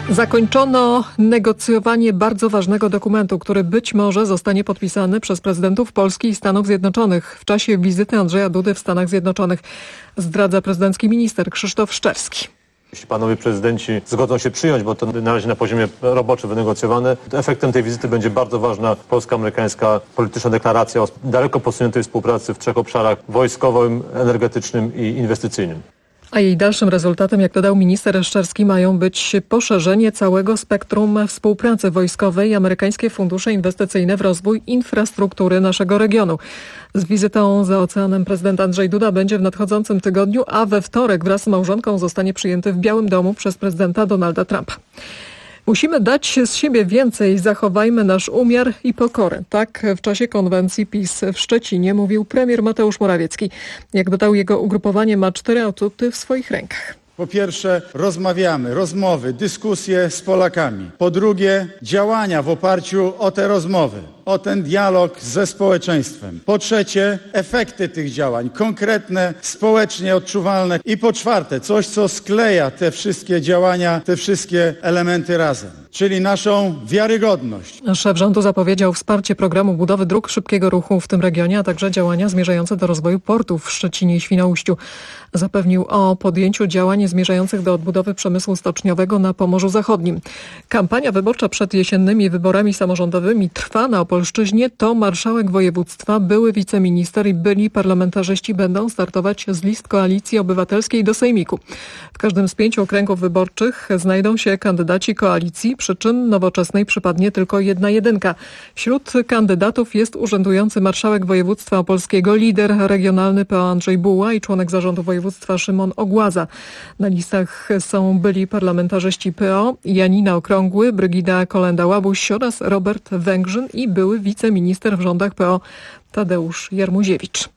Zakończono negocjowanie bardzo ważnego dokumentu, który być może zostanie podpisany przez prezydentów Polski i Stanów Zjednoczonych w czasie wizyty Andrzeja Dudy w Stanach Zjednoczonych, zdradza prezydencki minister Krzysztof Szczerski. Jeśli panowie prezydenci zgodzą się przyjąć, bo to na razie na poziomie roboczym wynegocjowane, efektem tej wizyty będzie bardzo ważna polsko-amerykańska polityczna deklaracja o daleko posuniętej współpracy w 3 obszarach: wojskowym, energetycznym i inwestycyjnym. A jej dalszym rezultatem, jak dodał minister Szczerski, mają być poszerzenie całego spektrum współpracy wojskowej i amerykańskie fundusze inwestycyjne w rozwój infrastruktury naszego regionu. Z wizytą za oceanem prezydent Andrzej Duda będzie w nadchodzącym tygodniu, a we wtorek wraz z małżonką zostanie przyjęty w Białym Domu przez prezydenta Donalda Trumpa. Musimy dać z siebie więcej, zachowajmy nasz umiar i pokorę. Tak w czasie konwencji PiS w Szczecinie mówił premier Mateusz Morawiecki. Jak dodał, jego ugrupowanie ma 4 atuty w swoich rękach. Po pierwsze, rozmowy, dyskusje z Polakami. Po drugie, działania w oparciu o te rozmowy, o ten dialog ze społeczeństwem. Po trzecie, efekty tych działań, konkretne, społecznie odczuwalne. I po czwarte, coś, co skleja te wszystkie działania, te wszystkie elementy razem, czyli naszą wiarygodność. Szef rządu zapowiedział wsparcie programu budowy dróg szybkiego ruchu w tym regionie, a także działania zmierzające do rozwoju portów w Szczecinie i Świnoujściu. Zapewnił o podjęciu działań zmierzających do odbudowy przemysłu stoczniowego na Pomorzu Zachodnim. Kampania wyborcza przed jesiennymi wyborami samorządowymi trwa na Opolszczyźnie. To marszałek województwa, były wiceminister i byli parlamentarzyści będą startować z list Koalicji Obywatelskiej do Sejmiku. W każdym z 5 okręgów wyborczych znajdą się kandydaci koalicji, przy czym Nowoczesnej przypadnie tylko jedna jedynka. Wśród kandydatów jest urzędujący marszałek województwa opolskiego, lider regionalny PO Andrzej Buła i członek zarządu województwa Szymon Ogłaza. Na listach są byli parlamentarzyści PO Janina Okrągły, Brygida Kolenda-Łabuś oraz Robert Węgrzyn i były wiceminister w rządach PO Tadeusz Jarmuziewicz.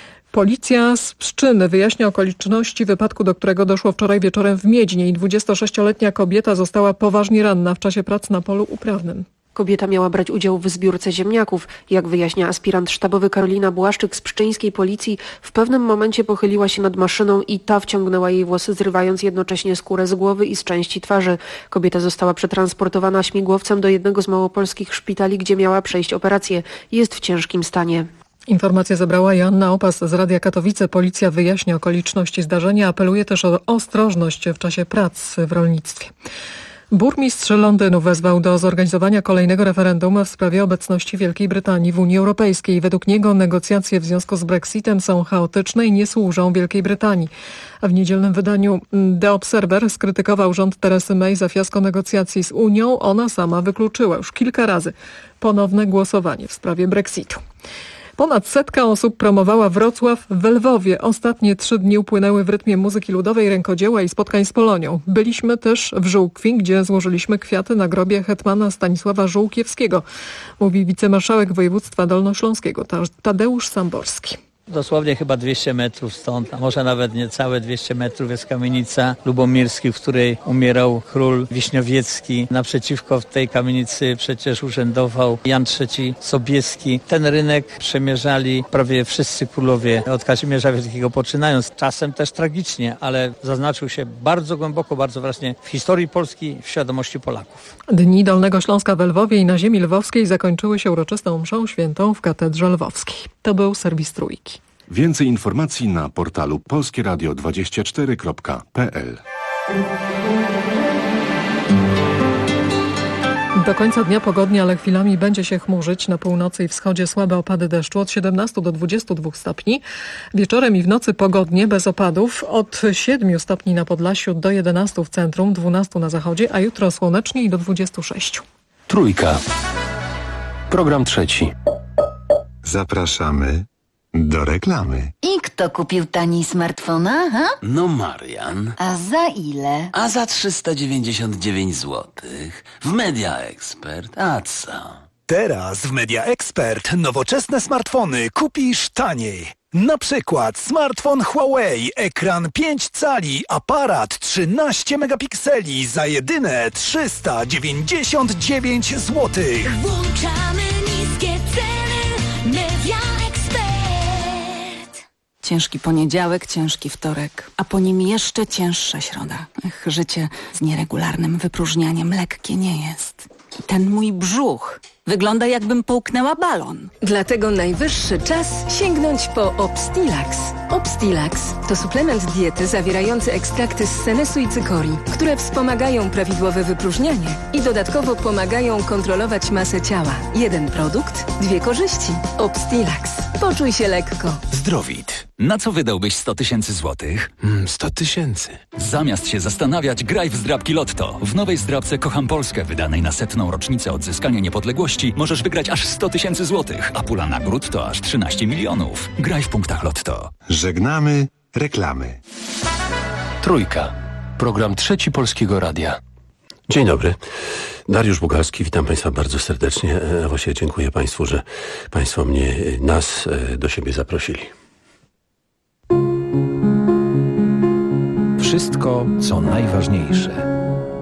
Policja z Pszczyny wyjaśnia okoliczności wypadku, do którego doszło wczoraj wieczorem w Miedźnie. 26-letnia kobieta została poważnie ranna w czasie prac na polu uprawnym. Kobieta miała brać udział w zbiórce ziemniaków. Jak wyjaśnia aspirant sztabowy Karolina Błaszczyk z pszczyńskiej policji, w pewnym momencie pochyliła się nad maszyną i ta wciągnęła jej włosy, zrywając jednocześnie skórę z głowy i z części twarzy. Kobieta została przetransportowana śmigłowcem do jednego z małopolskich szpitali, gdzie miała przejść operację. Jest w ciężkim stanie. Informację zebrała Joanna Opas z Radia Katowice. Policja wyjaśnia okoliczności zdarzenia, apeluje też o ostrożność w czasie prac w rolnictwie. Burmistrz Londynu wezwał do zorganizowania kolejnego referendum w sprawie obecności Wielkiej Brytanii w Unii Europejskiej. Według niego negocjacje w związku z Brexitem są chaotyczne i nie służą Wielkiej Brytanii. A w niedzielnym wydaniu The Observer skrytykował rząd Teresy May za fiasko negocjacji z Unią. Ona sama wykluczyła już kilka razy ponowne głosowanie w sprawie Brexitu. Ponad 100 osób promowała Wrocław w Lwowie. Ostatnie 3 dni upłynęły w rytmie muzyki ludowej, rękodzieła i spotkań z Polonią. Byliśmy też w Żółkwi, gdzie złożyliśmy kwiaty na grobie hetmana Stanisława Żółkiewskiego, mówi wicemarszałek województwa dolnośląskiego Tadeusz Samborski. Dosłownie chyba 200 metrów stąd, a może nawet niecałe 200 metrów jest kamienica Lubomirskich, w której umierał król Wiśniowiecki. Naprzeciwko w tej kamienicy przecież urzędował Jan III Sobieski. Ten rynek przemierzali prawie wszyscy królowie, od Kazimierza Wielkiego poczynając. Czasem też tragicznie, ale zaznaczył się bardzo głęboko, bardzo wyraźnie w historii Polski, w świadomości Polaków. Dni Dolnego Śląska w Lwowie i na ziemi lwowskiej zakończyły się uroczystą mszą świętą w katedrze lwowskiej. To był serwis Trójki. Więcej informacji na portalu polskieradio24.pl. Do końca dnia pogodnie, ale chwilami będzie się chmurzyć. Na północy i wschodzie słabe opady deszczu od 17 do 22 stopni. Wieczorem i w nocy pogodnie, bez opadów. Od 7 stopni na Podlasiu do 11 w centrum, 12 na zachodzie, a jutro słonecznie i do 26. Trójka. Program trzeci. Zapraszamy do reklamy. I kto kupił taniej smartfona, ha? No Marian. A za ile? A za 399 zł. W Media Expert. A co? Teraz w Media Expert nowoczesne smartfony kupisz taniej. Na przykład smartfon Huawei, ekran 5 cali, aparat 13 megapikseli za jedyne 399 zł. Włączamy niskie ceny. Media Expert. Ciężki poniedziałek, ciężki wtorek, a po nim jeszcze cięższa środa. Życie z nieregularnym wypróżnianiem lekkie nie jest. Ten mój brzuch wygląda, jakbym połknęła balon. Dlatego najwyższy czas sięgnąć po Obstilax. Obstilax to suplement diety zawierający ekstrakty z senesu i cykorii, które wspomagają prawidłowe wypróżnianie i dodatkowo pomagają kontrolować masę ciała. Jeden produkt, dwie korzyści. Obstilax. Poczuj się lekko. Zdrowit. Na co wydałbyś 100 000 złotych? 100 000. Zamiast się zastanawiać, graj w zdrabki Lotto. W nowej zdrabce Kocham Polskę, wydanej na 100. rocznicę odzyskania niepodległości, możesz wygrać aż 100 000 złotych, a pula nagród to aż 13 milionów. Graj w punktach Lotto. Żegnamy reklamy. Trójka. Program trzeci Polskiego Radia. Dzień dobry. Dariusz Bugalski, witam Państwa bardzo serdecznie. Właściwie dziękuję Państwu, że Państwo nas do siebie zaprosili. Wszystko, co najważniejsze.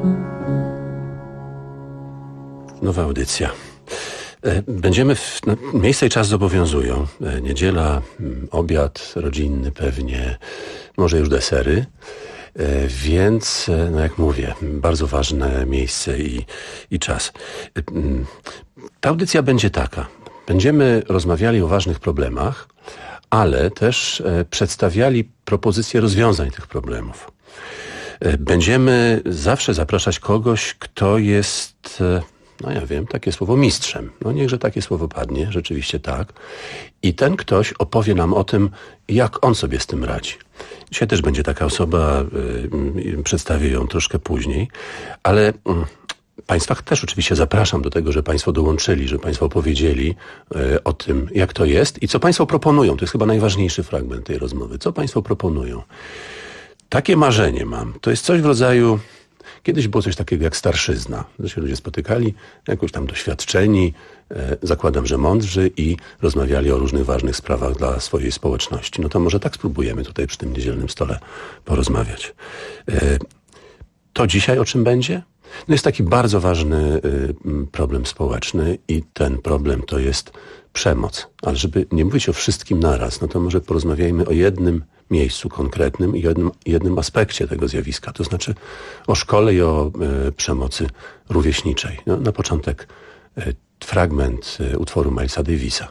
Nowa audycja. Będziemy miejsce i czas zobowiązują. Niedziela, obiad rodzinny pewnie, może już desery. Więc, jak mówię, bardzo ważne miejsce i czas. Ta audycja będzie taka. Będziemy rozmawiali o ważnych problemach, ale też przedstawiali propozycje rozwiązań tych problemów. Będziemy zawsze zapraszać kogoś, kto jest, takie słowo, mistrzem. Niechże takie słowo padnie, rzeczywiście tak. I ten ktoś opowie nam o tym, jak on sobie z tym radzi. Dzisiaj też będzie taka osoba, przedstawię ją troszkę później, ale Państwa też oczywiście zapraszam do tego, że Państwo dołączyli, że Państwo opowiedzieli o tym, jak to jest i co Państwo proponują. To jest chyba najważniejszy fragment tej rozmowy. Co Państwo proponują? Takie marzenie mam. To jest coś w rodzaju... Kiedyś było coś takiego jak starszyzna, że się ludzie spotykali, jakoś tam doświadczeni, zakładam, że mądrzy i rozmawiali o różnych ważnych sprawach dla swojej społeczności. To może tak spróbujemy tutaj przy tym niedzielnym stole porozmawiać. To dzisiaj o czym będzie? Jest taki bardzo ważny problem społeczny i ten problem to jest przemoc. Ale żeby nie mówić o wszystkim naraz, to może porozmawiajmy o jednym miejscu konkretnym i jednym aspekcie tego zjawiska, to znaczy o szkole i o przemocy rówieśniczej. Na początek fragment utworu Milesa Davisa.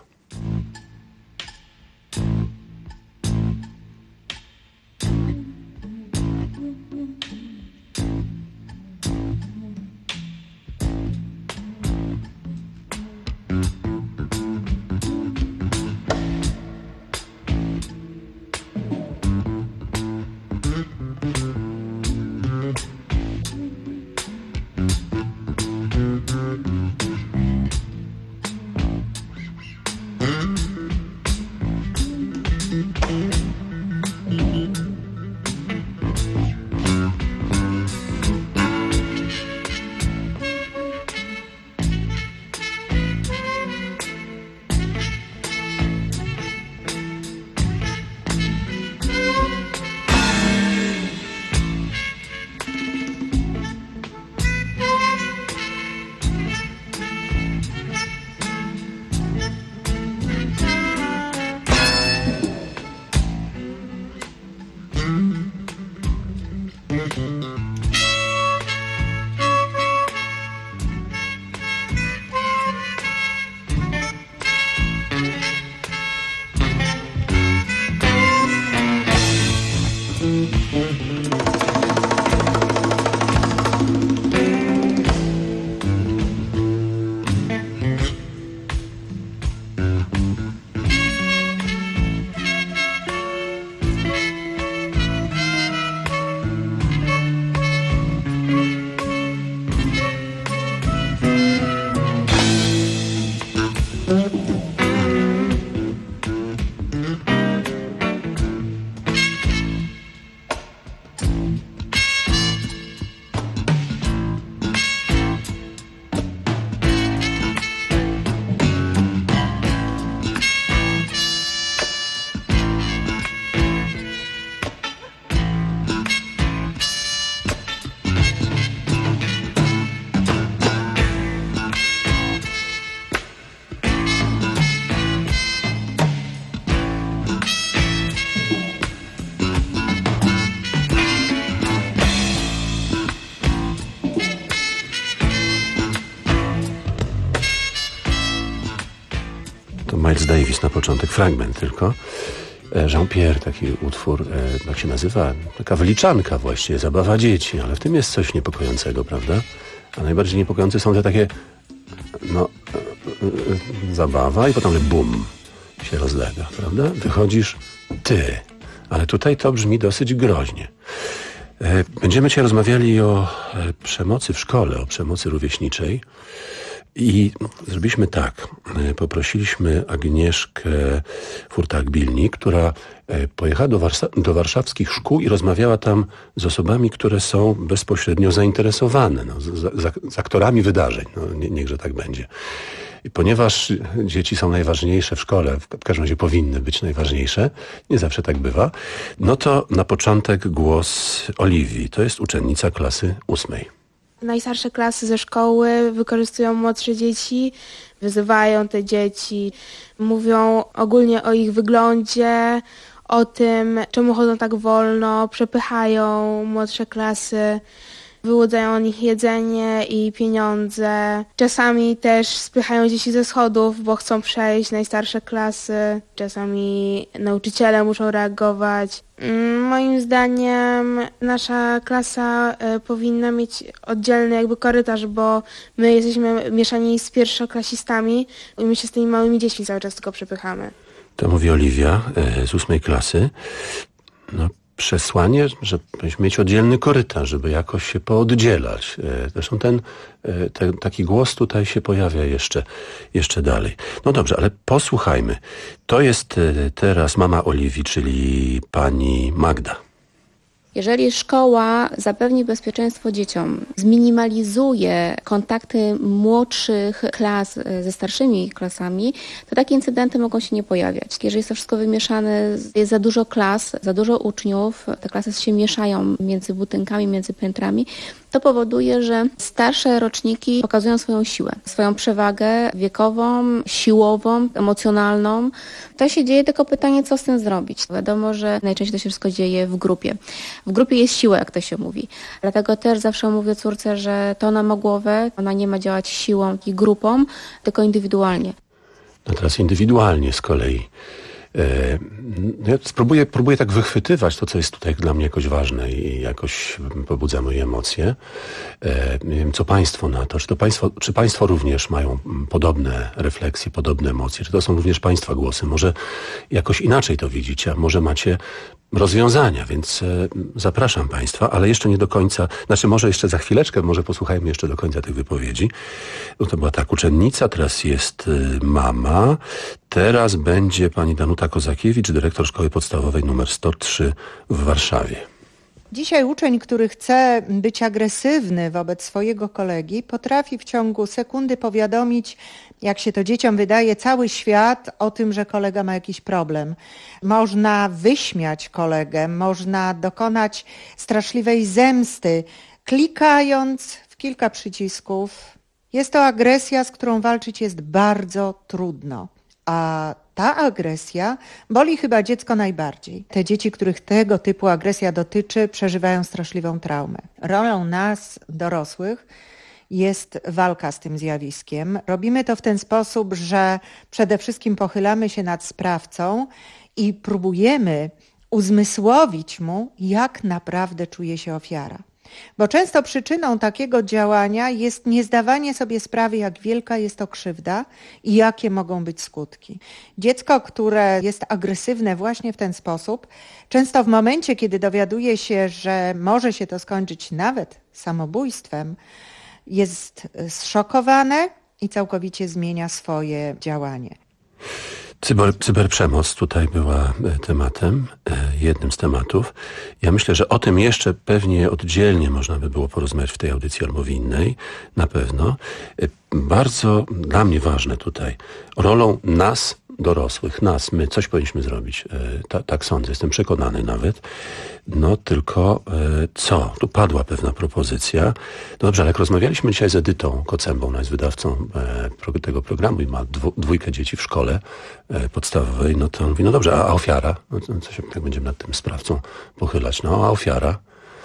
Miles Davis na początek, fragment tylko. Jean-Pierre, taki utwór, jak się nazywa? Taka wyliczanka właściwie, zabawa dzieci, ale w tym jest coś niepokojącego, prawda? A najbardziej niepokojące są te takie, zabawa i potem bum, się rozlega, prawda? Wychodzisz ty, ale tutaj to brzmi dosyć groźnie. Będziemy dzisiaj rozmawiali o przemocy w szkole, o przemocy rówieśniczej. I zrobiliśmy tak. Poprosiliśmy Agnieszkę Furtak-Bilnik, która pojechała do warszawskich szkół i rozmawiała tam z osobami, które są bezpośrednio zainteresowane, z aktorami wydarzeń. Niechże tak będzie. I ponieważ dzieci są najważniejsze w szkole, w każdym razie powinny być najważniejsze, nie zawsze tak bywa, no to na początek głos Oliwii. To jest uczennica klasy 8. Najstarsze klasy ze szkoły wykorzystują młodsze dzieci, wyzywają te dzieci, mówią ogólnie o ich wyglądzie, o tym, czemu chodzą tak wolno, przepychają młodsze klasy, wyłudzają od nich jedzenie i pieniądze. Czasami też spychają dzieci ze schodów, bo chcą przejść najstarsze klasy. Czasami nauczyciele muszą reagować. Moim zdaniem nasza klasa powinna mieć oddzielny jakby korytarz, bo my jesteśmy mieszani z pierwszoklasistami i my się z tymi małymi dziećmi cały czas tylko przepychamy. To mówi Oliwia z 8 klasy. Przesłanie, że powinniśmy mieć oddzielny korytarz, żeby jakoś się pooddzielać. Zresztą ten taki głos tutaj się pojawia jeszcze dalej. No dobrze, ale posłuchajmy. To jest teraz mama Oliwii, czyli pani Magda. Jeżeli szkoła zapewni bezpieczeństwo dzieciom, zminimalizuje kontakty młodszych klas ze starszymi klasami, to takie incydenty mogą się nie pojawiać. Jeżeli jest to wszystko wymieszane, jest za dużo klas, za dużo uczniów, te klasy się mieszają między budynkami, między piętrami, to powoduje, że starsze roczniki pokazują swoją siłę, swoją przewagę wiekową, siłową, emocjonalną. To się dzieje, tylko pytanie, co z tym zrobić. Wiadomo, że najczęściej to się wszystko dzieje w grupie. W grupie jest siła, jak to się mówi. Dlatego też zawsze mówię córce, że to ona ma głowę, ona nie ma działać siłą i grupą, tylko indywidualnie. No teraz indywidualnie z kolei. Ja próbuję tak wychwytywać to, co jest tutaj dla mnie jakoś ważne i jakoś pobudza moje emocje. Nie wiem, co państwo na to. Czy państwo również mają podobne refleksje, podobne emocje? Czy to są również państwa głosy? Może jakoś inaczej to widzicie, a może macie rozwiązania, więc zapraszam państwa, ale jeszcze nie do końca, może jeszcze za chwileczkę, może posłuchajmy jeszcze do końca tych wypowiedzi. No to była tak uczennica, teraz jest mama, teraz będzie pani Danuta Kozakiewicz, dyrektor szkoły podstawowej nr 103 w Warszawie. Dzisiaj uczeń, który chce być agresywny wobec swojego kolegi, potrafi w ciągu sekundy powiadomić, jak się to dzieciom wydaje, cały świat o tym, że kolega ma jakiś problem. Można wyśmiać kolegę, można dokonać straszliwej zemsty, klikając w kilka przycisków. Jest to agresja, z którą walczyć jest bardzo trudno. A ta agresja boli chyba dziecko najbardziej. Te dzieci, których tego typu agresja dotyczy, przeżywają straszliwą traumę. Rolą nas, dorosłych, jest walka z tym zjawiskiem. Robimy to w ten sposób, że przede wszystkim pochylamy się nad sprawcą i próbujemy uzmysłowić mu, jak naprawdę czuje się ofiara. Bo często przyczyną takiego działania jest niezdawanie sobie sprawy, jak wielka jest to krzywda i jakie mogą być skutki. Dziecko, które jest agresywne właśnie w ten sposób, często w momencie, kiedy dowiaduje się, że może się to skończyć nawet samobójstwem, jest zszokowane i całkowicie zmienia swoje działanie. Cyberprzemoc tutaj była tematem, jednym z tematów. Ja myślę, że o tym jeszcze pewnie oddzielnie można by było porozmawiać w tej audycji albo w innej, na pewno. Bardzo dla mnie ważne tutaj, rolą nas, dorosłych, my coś powinniśmy zrobić. Tak sądzę, jestem przekonany nawet. No tylko co? Tu padła pewna propozycja. No dobrze, ale jak rozmawialiśmy dzisiaj z Edytą Kocembą, ona jest wydawcą tego programu i ma dwójkę dzieci w szkole podstawowej, no to on mówi, no dobrze, a ofiara? No co się tak będziemy nad tym sprawcą pochylać? No a ofiara?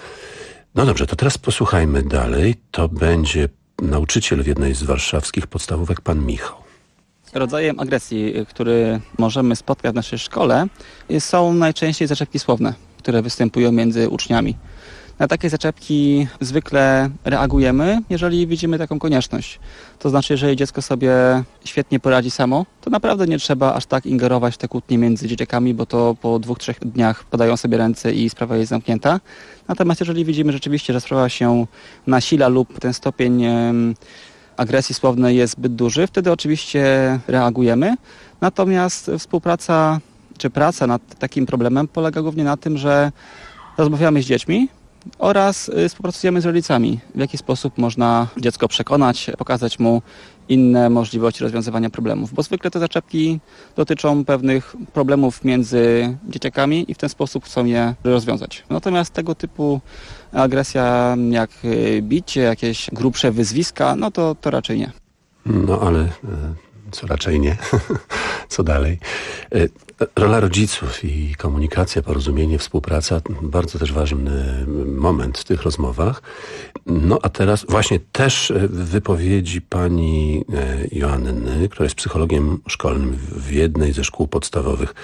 No dobrze, to teraz posłuchajmy dalej. To będzie nauczyciel w jednej z warszawskich podstawówek, pan Michał. Rodzajem agresji, który możemy spotkać w naszej szkole, są najczęściej zaczepki słowne, które występują między uczniami. Na takie zaczepki zwykle reagujemy, jeżeli widzimy taką konieczność. To znaczy, jeżeli dziecko sobie świetnie poradzi samo, to naprawdę nie trzeba aż tak ingerować w te kłótnie między dzieciakami, bo to po 2-3 dniach podają sobie ręce i sprawa jest zamknięta. Natomiast jeżeli widzimy rzeczywiście, że sprawa się nasila lub ten stopień agresji słownej jest zbyt duży, wtedy oczywiście reagujemy. Natomiast współpraca czy praca nad takim problemem polega głównie na tym, że rozmawiamy z dziećmi oraz współpracujemy z rodzicami. W jaki sposób można dziecko przekonać, pokazać mu inne możliwości rozwiązywania problemów. Bo zwykle te zaczepki dotyczą pewnych problemów między dzieciakami i w ten sposób chcą je rozwiązać. Natomiast tego typu agresja jak bicie, jakieś grubsze wyzwiska, no to raczej nie. No ale co raczej nie. Co dalej? Rola rodziców i komunikacja, porozumienie, współpraca, bardzo też ważny moment w tych rozmowach. No a teraz właśnie też w wypowiedzi pani Joanny, która jest psychologiem szkolnym w jednej ze szkół podstawowych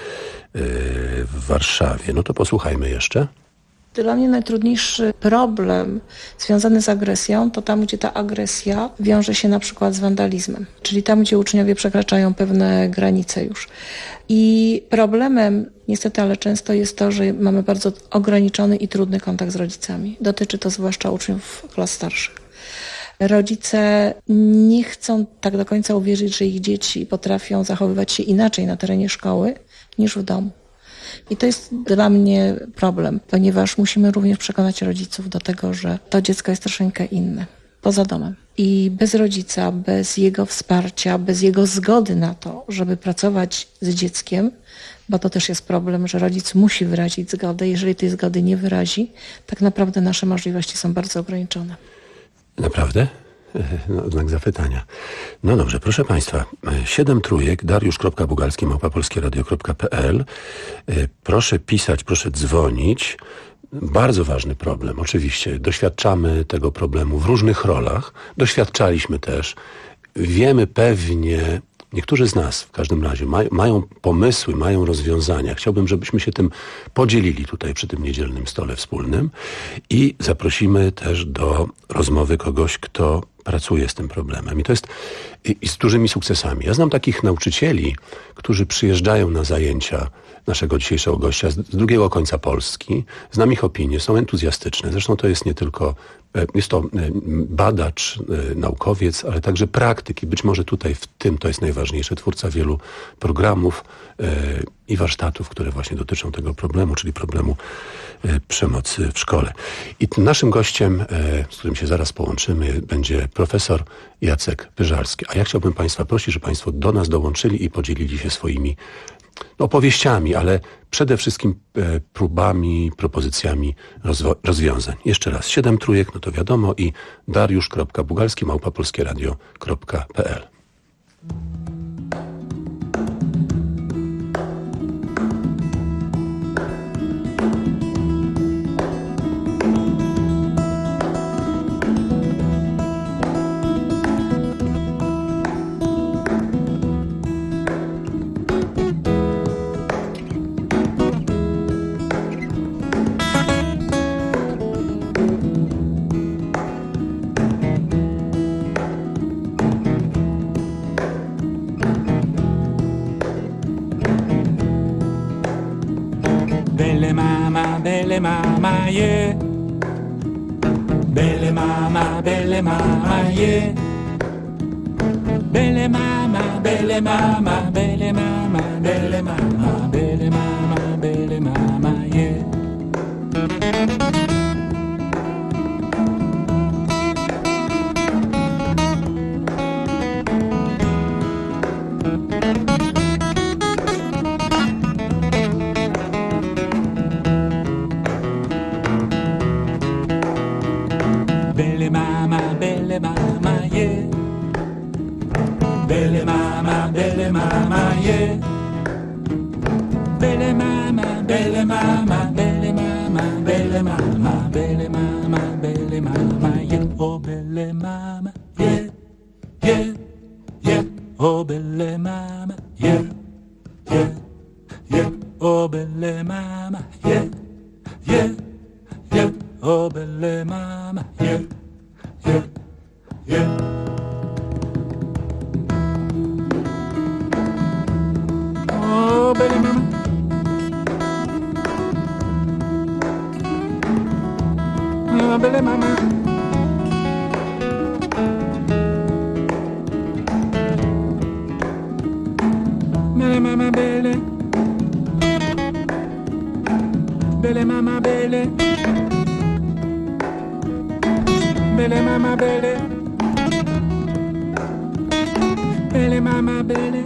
w Warszawie. No to posłuchajmy jeszcze. Dla mnie najtrudniejszy problem związany z agresją to tam, gdzie ta agresja wiąże się na przykład z wandalizmem, czyli tam, gdzie uczniowie przekraczają pewne granice już. I problemem niestety, ale często jest to, że mamy bardzo ograniczony i trudny kontakt z rodzicami. Dotyczy to zwłaszcza uczniów klas starszych. Rodzice nie chcą tak do końca uwierzyć, że ich dzieci potrafią zachowywać się inaczej na terenie szkoły niż w domu. I to jest dla mnie problem, ponieważ musimy również przekonać rodziców do tego, że to dziecko jest troszeczkę inne, poza domem. I bez rodzica, bez jego wsparcia, bez jego zgody na to, żeby pracować z dzieckiem, bo to też jest problem, że rodzic musi wyrazić zgodę. Jeżeli tej zgody nie wyrazi, tak naprawdę nasze możliwości są bardzo ograniczone. Naprawdę? No, znak zapytania. No dobrze, proszę Państwa, 7 trójek, dariusz.bugalski@polskieradio.pl. Proszę pisać, proszę dzwonić. Bardzo ważny problem, oczywiście. Doświadczamy tego problemu w różnych rolach. Doświadczaliśmy też. Wiemy pewnie, niektórzy z nas w każdym razie mają pomysły, mają rozwiązania. Chciałbym, żebyśmy się tym podzielili tutaj przy tym niedzielnym stole wspólnym i zaprosimy też do rozmowy kogoś, kto pracuje z tym problemem. I to jest i z dużymi sukcesami. Ja znam takich nauczycieli, którzy przyjeżdżają na zajęcia naszego dzisiejszego gościa z drugiego końca Polski. Znam ich opinie, są entuzjastyczne. Zresztą to jest nie tylko, jest to badacz, naukowiec, ale także praktyk. I być może tutaj w tym to jest najważniejsze. Twórca wielu programów i warsztatów, które właśnie dotyczą tego problemu, czyli problemu przemocy w szkole. I naszym gościem, z którym się zaraz połączymy, będzie profesor Jacek Pyżalski. A ja chciałbym Państwa prosić, żeby Państwo do nas dołączyli i podzielili się swoimi opowieściami, ale przede wszystkim próbami, propozycjami rozwiązań. Jeszcze raz, 7 trójek, no to wiadomo, i dariusz.bugalski@polskieradio.pl. yeah. Belle mama, yeah. Belle mama, belle mama, belle mama, belle mama, belle mama, belle mama, yeah. Belle mama, yeah. Belle mama, yeah. Belle mama, belle mama, belle mama, belle mama, belle mama, belle mama, yeah. Oh, belle mama, yeah, yeah, yeah. oh belle mama, yeah, yeah, yeah, oh belle mama, yeah, yeah, yeah, oh belle mama, yeah, yeah, yeah. Oh belle mama. Oh belle mama. Belle mama belle. Belle mama belle. Belle mama belle. Belle mama belle.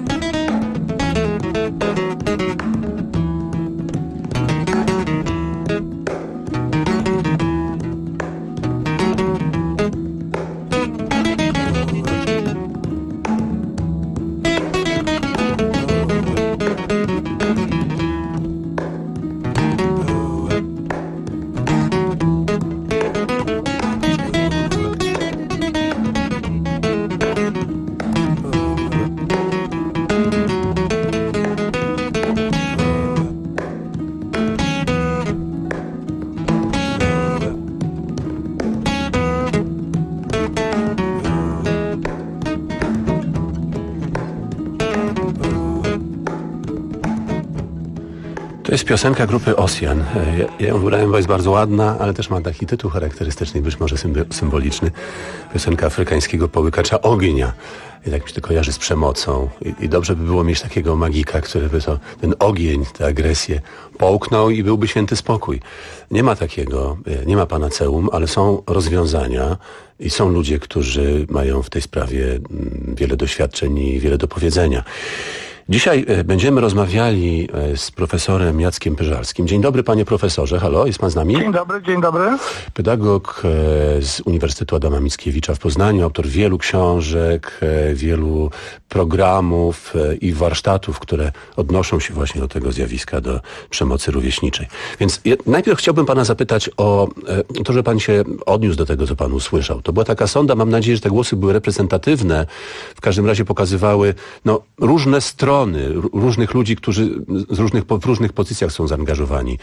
To jest piosenka grupy Ossian. Ja ją wybrałem, bo jest bardzo ładna, ale też ma taki tytuł charakterystyczny, być może symboliczny. Piosenka afrykańskiego połykacza ognia. I tak mi się to kojarzy z przemocą. I dobrze by było mieć takiego magika, który by ten ogień, tę agresję połknął i byłby święty spokój. Nie ma takiego, nie ma panaceum, ale są rozwiązania i są ludzie, którzy mają w tej sprawie wiele doświadczeń i wiele do powiedzenia. Dzisiaj będziemy rozmawiali z profesorem Jackiem Pyżalskim. Dzień dobry, panie profesorze. Halo, jest pan z nami? Dzień dobry, dzień dobry. Pedagog z Uniwersytetu Adama Mickiewicza w Poznaniu, autor wielu książek, wielu programów i warsztatów, które odnoszą się właśnie do tego zjawiska, do przemocy rówieśniczej. Więc najpierw chciałbym pana zapytać o to, że pan się odniósł do tego, co pan usłyszał. To była taka sonda, mam nadzieję, że te głosy były reprezentatywne. W każdym razie pokazywały różne strony, różnych ludzi, którzy w różnych pozycjach są zaangażowani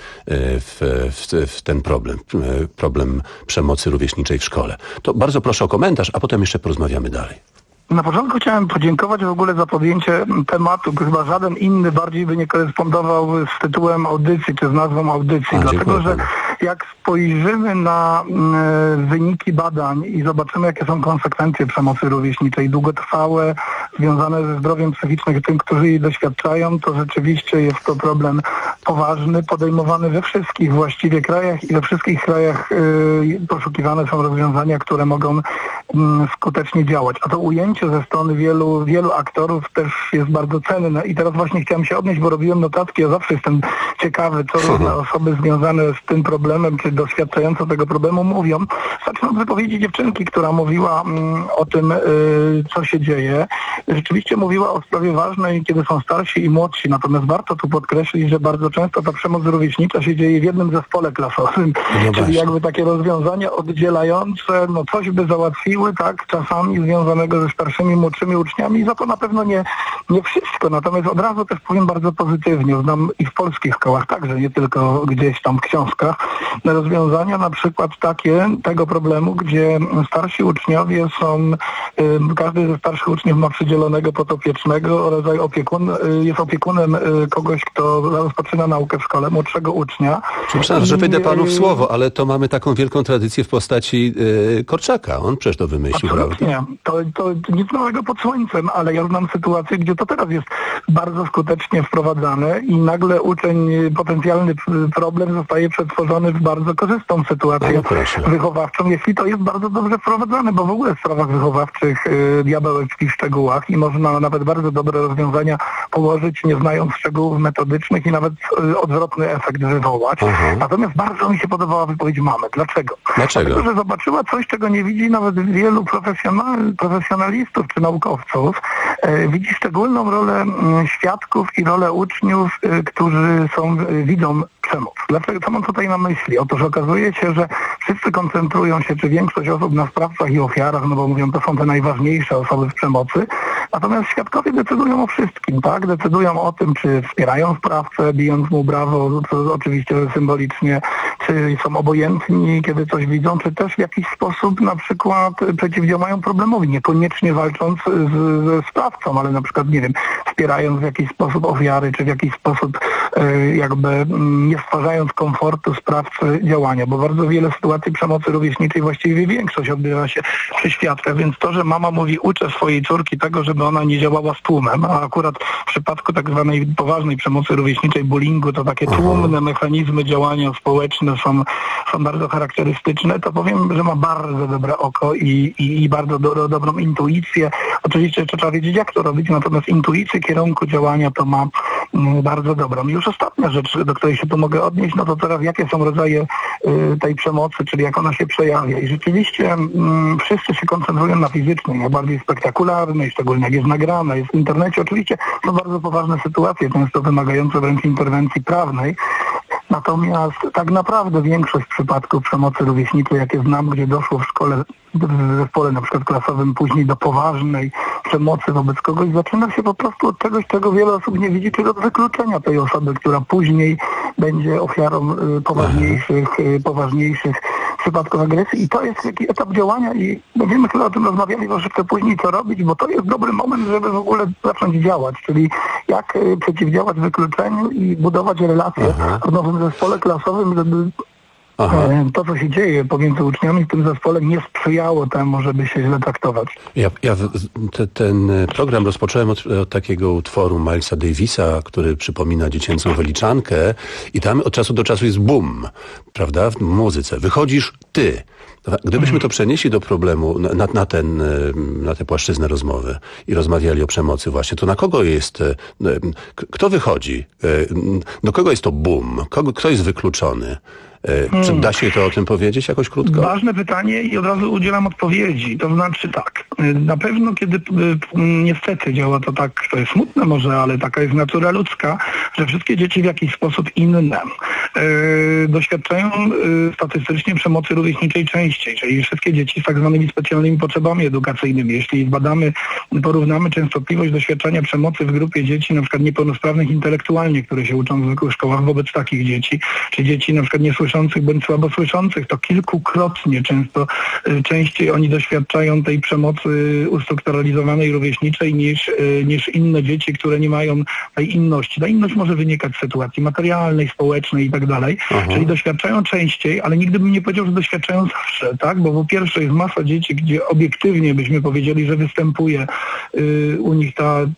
w ten problem przemocy rówieśniczej w szkole. To bardzo proszę o komentarz, a potem jeszcze porozmawiamy dalej. Na początku chciałem podziękować w ogóle za podjęcie tematu. Chyba żaden inny bardziej by nie korespondował z tytułem audycji, czy z nazwą audycji. Dlatego, że jak spojrzymy na wyniki badań i zobaczymy, jakie są konsekwencje przemocy rówieśniczej, długotrwałe, związane ze zdrowiem psychicznym tych, którzy jej doświadczają, to rzeczywiście jest to problem poważny, podejmowany we wszystkich właściwie krajach i we wszystkich krajach poszukiwane są rozwiązania, które mogą skutecznie działać. A to ujęcie ze strony wielu aktorów też jest bardzo cenne. I teraz właśnie chciałem się odnieść, bo robiłem notatki, ja zawsze jestem ciekawy, co różne osoby związane z tym problemem, czy doświadczające tego problemu mówią. Zacznę od wypowiedzi dziewczynki, która mówiła o tym, co się dzieje. Rzeczywiście mówiła o sprawie ważnej, kiedy są starsi i młodsi. Natomiast warto tu podkreślić, że bardzo często ta przemoc rówieśnicza się dzieje w jednym zespole klasowym. Czyli jakby takie rozwiązania oddzielające, coś by załatwiły, tak, czasami związanego ze starszymi, młodszymi uczniami. I za to na pewno nie wszystko. Natomiast od razu też powiem bardzo pozytywnie. Znam i w polskich szkołach także, nie tylko gdzieś tam w książkach, rozwiązania na przykład tego problemu, gdzie starsi uczniowie każdy ze starszych uczniów ma przydzielonego podopiecznego oraz jest opiekunem kogoś, kto rozpoczyna naukę w szkole, młodszego ucznia. Przepraszam, że wejdę panu w słowo, ale to mamy taką wielką tradycję w postaci Korczaka. On przecież to wymyślił, prawda? To nic nowego pod słońcem, ale ja znam sytuację, gdzie to teraz jest bardzo skutecznie wprowadzane i nagle potencjalny problem zostaje przetworzony w bardzo korzystną sytuację wychowawczą, jeśli to jest bardzo dobrze wprowadzane, bo w ogóle w sprawach wychowawczych diabeł tkwi w szczegółach i można nawet bardzo dobre rozwiązania położyć, nie znając szczegółów metodycznych i nawet odwrotny efekt wywołać. Natomiast bardzo mi się podobała wypowiedź mamy. Dlaczego? Dlatego, że zobaczyła coś, czego nie widzi nawet wielu profesjonalistów czy naukowców. Widzi szczególną rolę świadków i rolę uczniów, którzy widzą przemoc. Dlaczego? Co mam tutaj na myśli? Otóż okazuje się, że wszyscy koncentrują się, czy większość osób na sprawcach i ofiarach, no bo mówią, to są te najważniejsze osoby w przemocy. Natomiast świadkowie decydują o wszystkim, tak? Decydują o tym, czy wspierają sprawcę, bijąc mu brawo, co oczywiście symbolicznie, czy są obojętni, kiedy coś widzą, czy też w jakiś sposób na przykład przeciwdziałają problemowi, niekoniecznie walcząc ze sprawcą, ale na przykład, nie wiem, wspierając w jakiś sposób ofiary, czy w jakiś sposób jakby nie stwarzając komfortu sprawcy działania, bo bardzo wiele sytuacji przemocy rówieśniczej, właściwie większość odbywa się przy świadkach, więc to, że mama mówi, uczę swojej córki tego, żeby ona nie działała z tłumem, a akurat w przypadku tak zwanej poważnej przemocy rówieśniczej, bullyingu, to takie tłumne mechanizmy działania społeczne są bardzo charakterystyczne, to powiem, że ma bardzo dobre oko i bardzo dobrą intuicję. Oczywiście jeszcze trzeba wiedzieć, jak to robić, natomiast intuicję kierunku działania to ma bardzo dobrą. I już ostatnia rzecz, do której się tu mogę odnieść, no to teraz jakie są rodzaje tej przemocy, czyli jak ona się przejawia. I rzeczywiście wszyscy się koncentrują na fizycznej, najbardziej spektakularnej, szczególnie jak jest nagrana, jest w internecie. Oczywiście są bardzo poważne sytuacje, często wymagające wręcz interwencji prawnej. Natomiast tak naprawdę większość przypadków przemocy rówieśniczej, jakie znam, gdzie doszło w szkole, w zespole na przykład klasowym później do poważnej przemocy wobec kogoś, zaczyna się po prostu od czegoś, czego wiele osób nie widzi, czyli od wykluczenia tej osoby, która później będzie ofiarą poważniejszych przypadków agresji. I to jest taki etap działania i będziemy chyba o tym rozmawiali troszeczkę później, co robić, bo to jest dobry moment, żeby w ogóle zacząć działać, czyli jak przeciwdziałać wykluczeniu i budować relacje w nowym zespole klasowym, żeby to, co się dzieje pomiędzy uczniami w tym zespole, nie sprzyjało temu, żeby się źle traktować. Ten program rozpocząłem od takiego utworu Milesa Davisa, który przypomina dziecięcą wyliczankę i tam od czasu do czasu jest boom, prawda, w muzyce. Wychodzisz ty. Gdybyśmy to przenieśli do problemu, na tę płaszczyznę rozmowy i rozmawiali o przemocy właśnie, to na kogo jest, kto wychodzi? Do kogo jest to boom? Kto jest wykluczony? Czy da się to o tym powiedzieć jakoś krótko? Ważne pytanie i od razu udzielam odpowiedzi. To znaczy tak, na pewno kiedy niestety działa to tak, to jest smutne może, ale taka jest natura ludzka, że wszystkie dzieci w jakiś sposób inne doświadczają statystycznie przemocy rówieśniczej częściej, czyli wszystkie dzieci z tak zwanymi specjalnymi potrzebami edukacyjnymi. Jeśli porównamy częstotliwość doświadczania przemocy w grupie dzieci na przykład niepełnosprawnych intelektualnie, które się uczą w zwykłych szkołach wobec takich dzieci, czy dzieci na przykład niesłyszących bądź słabosłyszących, to kilkukrotnie częściej oni doświadczają tej przemocy ustrukturalizowanej rówieśniczej niż inne dzieci, które nie mają tej inności. Ta inność może wynikać z sytuacji materialnej, społecznej i tak dalej, czyli doświadczają częściej, ale nigdy bym nie powiedział, że doświadczają zawsze, tak? Bo po pierwsze jest masa dzieci, gdzie obiektywnie byśmy powiedzieli, że występuje u nich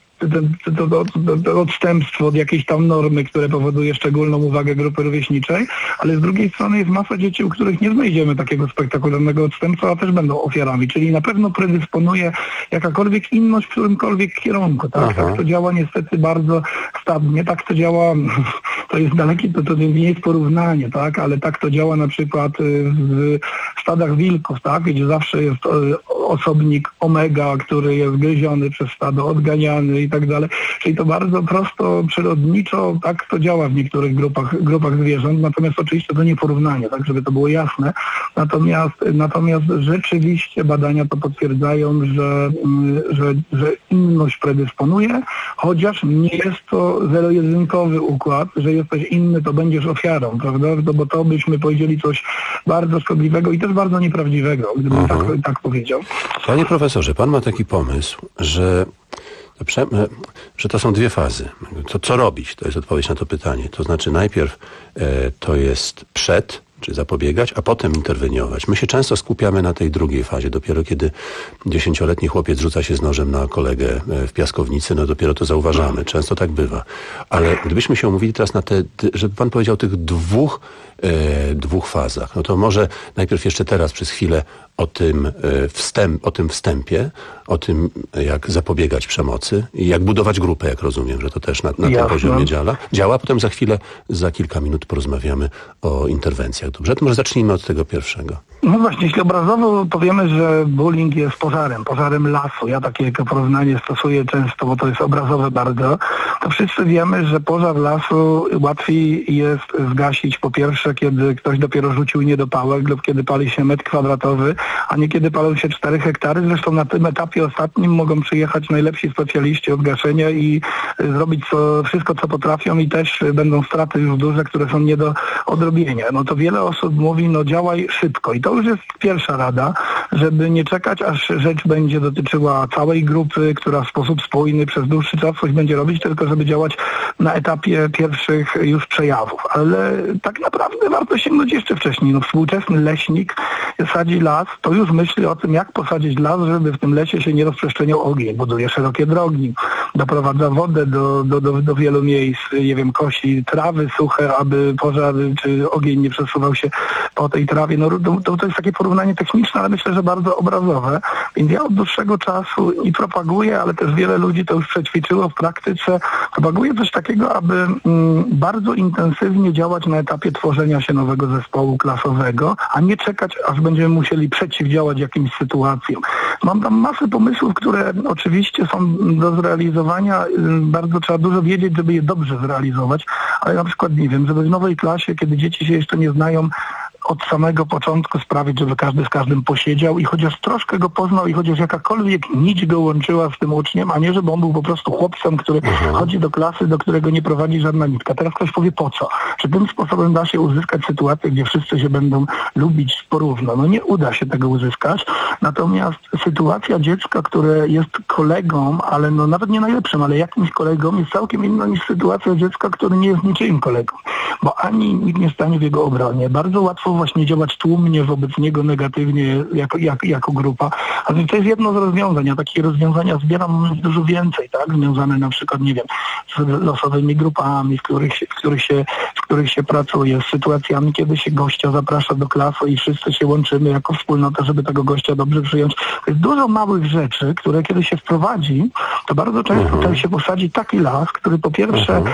to odstępstwo od jakiejś tam normy, które powoduje szczególną uwagę grupy rówieśniczej, ale z drugiej strony jest masa dzieci, u których nie znajdziemy takiego spektakularnego odstępstwa, a też będą ofiarami, czyli na pewno predysponuje jakakolwiek inność w którymkolwiek kierunku, tak? Tak to działa niestety bardzo stadnie, tak to działa, to jest dalekie, to nie jest porównanie, tak? Ale tak to działa na przykład w stadach wilków, tak? Gdzie zawsze jest osobnik omega, który jest gryziony przez stado, odganiany i tak dalej. Czyli to bardzo prosto, przyrodniczo, tak to działa w niektórych grupach zwierząt, natomiast oczywiście to nie porównanie, tak żeby to było jasne. Natomiast rzeczywiście badania to potwierdzają, że inność predysponuje, chociaż nie jest to zero-jedynkowy układ, że jesteś inny, to będziesz ofiarą, prawda? Bo to byśmy powiedzieli coś bardzo szkodliwego i też bardzo nieprawdziwego, gdybym tak powiedział. Panie profesorze, pan ma taki pomysł, że to są dwie fazy. To co robić? To jest odpowiedź na to pytanie. To znaczy najpierw to jest czy zapobiegać, a potem interweniować. My się często skupiamy na tej drugiej fazie. Dopiero kiedy 10-letni chłopiec rzuca się z nożem na kolegę w piaskownicy, no dopiero to zauważamy. Często tak bywa. Ale gdybyśmy się umówili teraz na żeby pan powiedział o tych dwóch fazach, no to może najpierw jeszcze teraz przez chwilę o tym wstępie, o tym jak zapobiegać przemocy i jak budować grupę, jak rozumiem, że to też na tym poziomie działa. Potem za kilka minut porozmawiamy o interwencjach. przedmiotów. Że to może zacznijmy od tego pierwszego. No właśnie, jeśli obrazowo powiemy, że bullying jest pożarem lasu, ja takie porównanie stosuję często, bo to jest obrazowe bardzo, to wszyscy wiemy, że pożar lasu łatwiej jest zgasić po pierwsze, kiedy ktoś dopiero rzucił niedopałek lub kiedy pali się metr kwadratowy, a nie kiedy palą się 4 hektary. Zresztą na tym etapie ostatnim mogą przyjechać najlepsi specjaliści od gaszenia i zrobić wszystko, co potrafią i też będą straty już duże, które są nie do odrobienia. No to wiele osób mówi, no działaj szybko i to już jest pierwsza rada, żeby nie czekać, aż rzecz będzie dotyczyła całej grupy, która w sposób spójny przez dłuższy czas coś będzie robić, tylko żeby działać na etapie pierwszych już przejawów. Ale tak naprawdę warto sięgnąć jeszcze wcześniej. No, współczesny leśnik sadzi las, to już myśli o tym, jak posadzić las, żeby w tym lesie się nie rozprzestrzeniał ogień. Buduje szerokie drogi, doprowadza wodę do wielu miejsc, nie wiem, kosi trawy suche, aby pożar czy ogień nie przesuwał się po tej trawie. No to jest takie porównanie techniczne, ale myślę, że bardzo obrazowe. Więc ja od dłuższego czasu i propaguję, ale też wiele ludzi to już przećwiczyło w praktyce, propaguję coś takiego, aby bardzo intensywnie działać na etapie tworzenia się nowego zespołu klasowego, a nie czekać, aż będziemy musieli przeciwdziałać jakimś sytuacjom. Mam tam masę pomysłów, które oczywiście są do zrealizowania. Bardzo trzeba dużo wiedzieć, żeby je dobrze zrealizować, ale na przykład, nie wiem, żeby w nowej klasie, kiedy dzieci się jeszcze nie znają, od samego początku sprawić, żeby każdy z każdym posiedział i chociaż troszkę go poznał i chociaż jakakolwiek nić go łączyła z tym uczniem, a nie żeby on był po prostu chłopcem, który chodzi do klasy, do którego nie prowadzi żadna nitka. Teraz ktoś powie po co? Czy tym sposobem da się uzyskać sytuację, gdzie wszyscy się będą lubić porówno? No nie uda się tego uzyskać. Natomiast sytuacja dziecka, które jest kolegą, ale no nawet nie najlepszym, ale jakimś kolegą, jest całkiem inna niż sytuacja dziecka, który nie jest niczyim kolegą. Bo ani nikt nie stanie w jego obronie. Bardzo łatwo właśnie działać tłumnie wobec niego negatywnie jako grupa. Ale to jest jedno z rozwiązań. Ja takie rozwiązania zbieram dużo więcej, tak? Związane na przykład, nie wiem, z losowymi grupami, w których się pracuje, z sytuacjami, kiedy się gościa zaprasza do klasy i wszyscy się łączymy jako wspólnota, żeby tego gościa dobrze przyjąć. To jest dużo małych rzeczy, które kiedy się wprowadzi, to bardzo często tutaj się posadzi taki las, który po pierwsze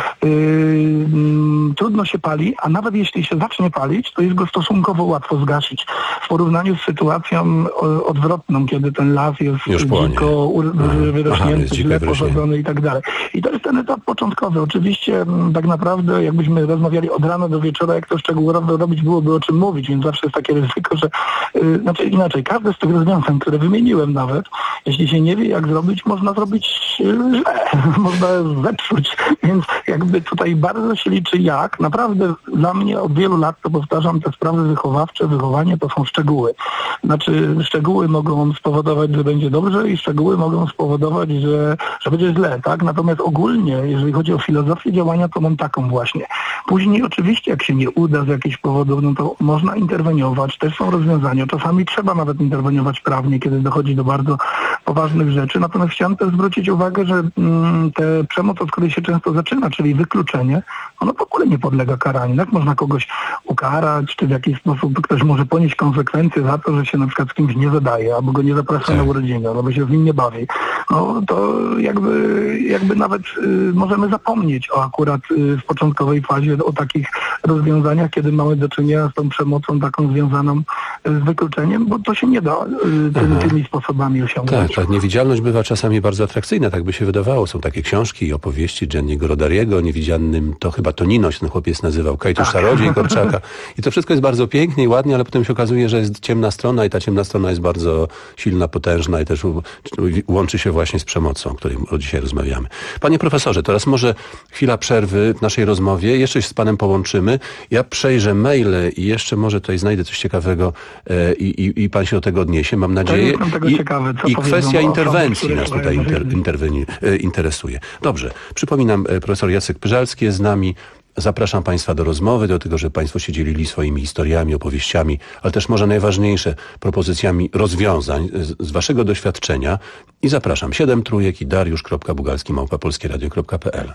trudno się pali, a nawet jeśli się zacznie palić, to jest go stosunkowo łatwo zgasić. W porównaniu z sytuacją odwrotną, kiedy ten las jest dziko wyrośnięty, źle posadzony i tak dalej. I to jest ten etap początkowy. Oczywiście tak naprawdę jakbyśmy rozmawiali od rana do wieczora, jak to szczegółowo robić, byłoby o czym mówić, więc zawsze jest takie ryzyko, że inaczej, każde z tych rozwiązań, które wymieniłem nawet, jeśli się nie wie jak zrobić, można zrobić źle, można zepsuć, więc jakby tutaj bardzo się liczy jak. Naprawdę dla mnie od wielu lat, to powtarzam, te sprawy wychowawcze, wychowanie to są szczegóły. Znaczy szczegóły mogą spowodować, że będzie dobrze i szczegóły mogą spowodować, że będzie źle, tak? Natomiast ogólnie, jeżeli chodzi o filozofię działania, to mam taką właśnie. Później oczywiście, jak się nie uda z jakichś powodów, no to można interweniować, też są rozwiązania. Czasami trzeba nawet interweniować prawnie, kiedy dochodzi do bardzo poważnych rzeczy. Natomiast chciałem też zwrócić uwagę, że te przemoc, od której się często zaczyna, czyli wykluczenie, ono w ogóle nie podlega karaniu. Jak można kogoś ukarać, czy w jakiś sposób ktoś może ponieść konsekwencje za to, że się na przykład z kimś nie zadaje, albo go nie zaprasza na urodziny, albo się z nim nie bawi. No to jakby nawet możemy zapomnieć o akurat w początkowej fazie o takich rozwiązaniach, kiedy mamy do czynienia z tą przemocą taką związaną z wykluczeniem, bo to się nie da tymi sposobami osiągnąć. Tak, niewidzialność bywa czasami bardzo atrakcyjna, tak by się wydawało. Są takie książki i opowieści Gianniego Rodariego o niewidzialnym, to chyba Tonino się ten chłopiec nazywał, Kajtusza Rodziej Korczaka. I to wszystko jest bardzo pięknie i ładnie, ale potem się okazuje, że jest ciemna strona i ta ciemna strona jest bardzo silna, potężna i też łączy się właśnie z przemocą, o której dzisiaj rozmawiamy. Panie profesorze, teraz może chwila przerwy w naszej rozmowie. Jeszcze się z panem połączymy. Ja przejrzę maile i jeszcze może tutaj znajdę coś ciekawego i pan się do tego odniesie, mam nadzieję. I kwestia interwencji nas tutaj interesuje. Dobrze, przypominam, profesor Jacek Pyżalski jest z nami. Zapraszam Państwa do rozmowy, do tego, żeby Państwo się dzielili swoimi historiami, opowieściami, ale też może najważniejsze propozycjami rozwiązań z Waszego doświadczenia. I zapraszam 7 trójek i dariusz.bugalski@polskieradio.pl.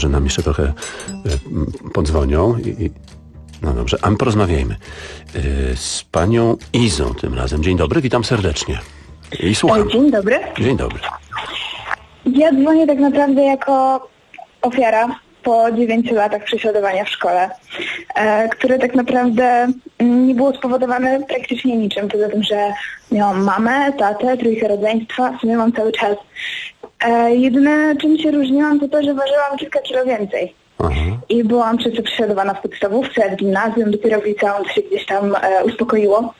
może nam jeszcze trochę podzwonią no dobrze, a my porozmawiajmy z panią Izą tym razem. Dzień dobry, witam serdecznie. I słucham. Dzień dobry. Dzień dobry. Ja dzwonię tak naprawdę jako ofiara po 9 latach prześladowania w szkole, które tak naprawdę nie było spowodowane praktycznie niczym, poza tym, że miałam mamę, tatę, trójkę rodzeństwa, w sumie mam cały czas. Jedyne, czym się różniłam, to to, że ważyłam kilka kilo więcej. I byłam przez to prześladowana w podstawówce, w gimnazjum, dopiero w liceum to się gdzieś tam uspokoiło.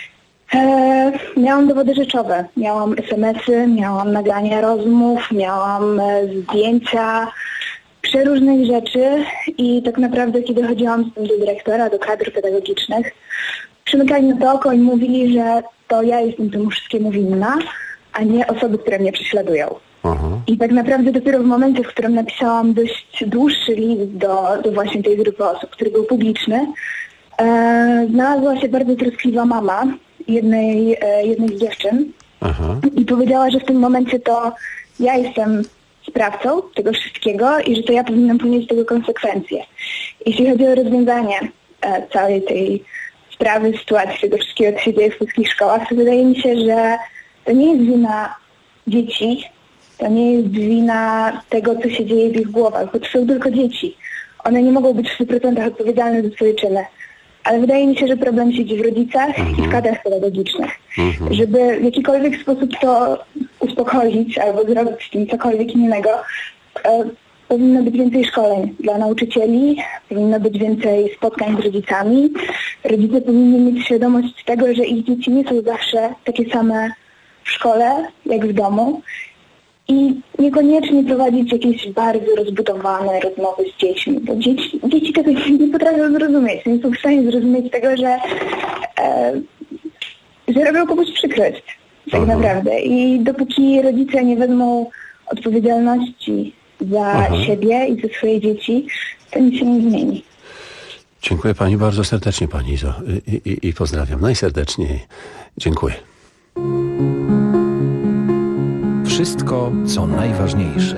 Miałam dowody rzeczowe, miałam SMS-y, miałam nagrania rozmów, miałam zdjęcia, przeróżnych rzeczy i tak naprawdę kiedy chodziłam z tym do dyrektora, do kadr pedagogicznych, przymykali na to oko i mówili, że to ja jestem temu wszystkiemu winna, a nie osoby, które mnie prześladują. I tak naprawdę dopiero w momencie, w którym napisałam dość dłuższy list do właśnie tej grupy osób, który był publiczny, znalazła się bardzo troskliwa mama jednej z dziewczyn i powiedziała, że w tym momencie to ja jestem sprawcą tego wszystkiego i że to ja powinnam ponieść tego konsekwencje. Jeśli chodzi o rozwiązanie całej tej sprawy, sytuacji, tego wszystkiego, co się dzieje w polskich szkołach, to wydaje mi się, że to nie jest wina dzieci, to nie jest wina tego, co się dzieje w ich głowach, bo to są tylko dzieci. One nie mogą być w 100% odpowiedzialne za swoje czyny. Ale wydaje mi się, że problem siedzi w rodzicach i w kadrach pedagogicznych. Żeby w jakikolwiek sposób to uspokoić albo zrobić z tym cokolwiek innego, powinno być więcej szkoleń dla nauczycieli, powinno być więcej spotkań z rodzicami. Rodzice powinni mieć świadomość tego, że ich dzieci nie są zawsze takie same w szkole, jak w domu. I niekoniecznie prowadzić jakieś bardzo rozbudowane rozmowy z dziećmi, bo dzieci tego nie potrafią zrozumieć. Nie są w stanie zrozumieć tego, że robią komuś przykrość, tak naprawdę. I dopóki rodzice nie wezmą odpowiedzialności za siebie i za swoje dzieci, to nic się nie zmieni. Dziękuję pani bardzo serdecznie, pani Izo. I pozdrawiam najserdeczniej. Dziękuję. Wszystko, co najważniejsze.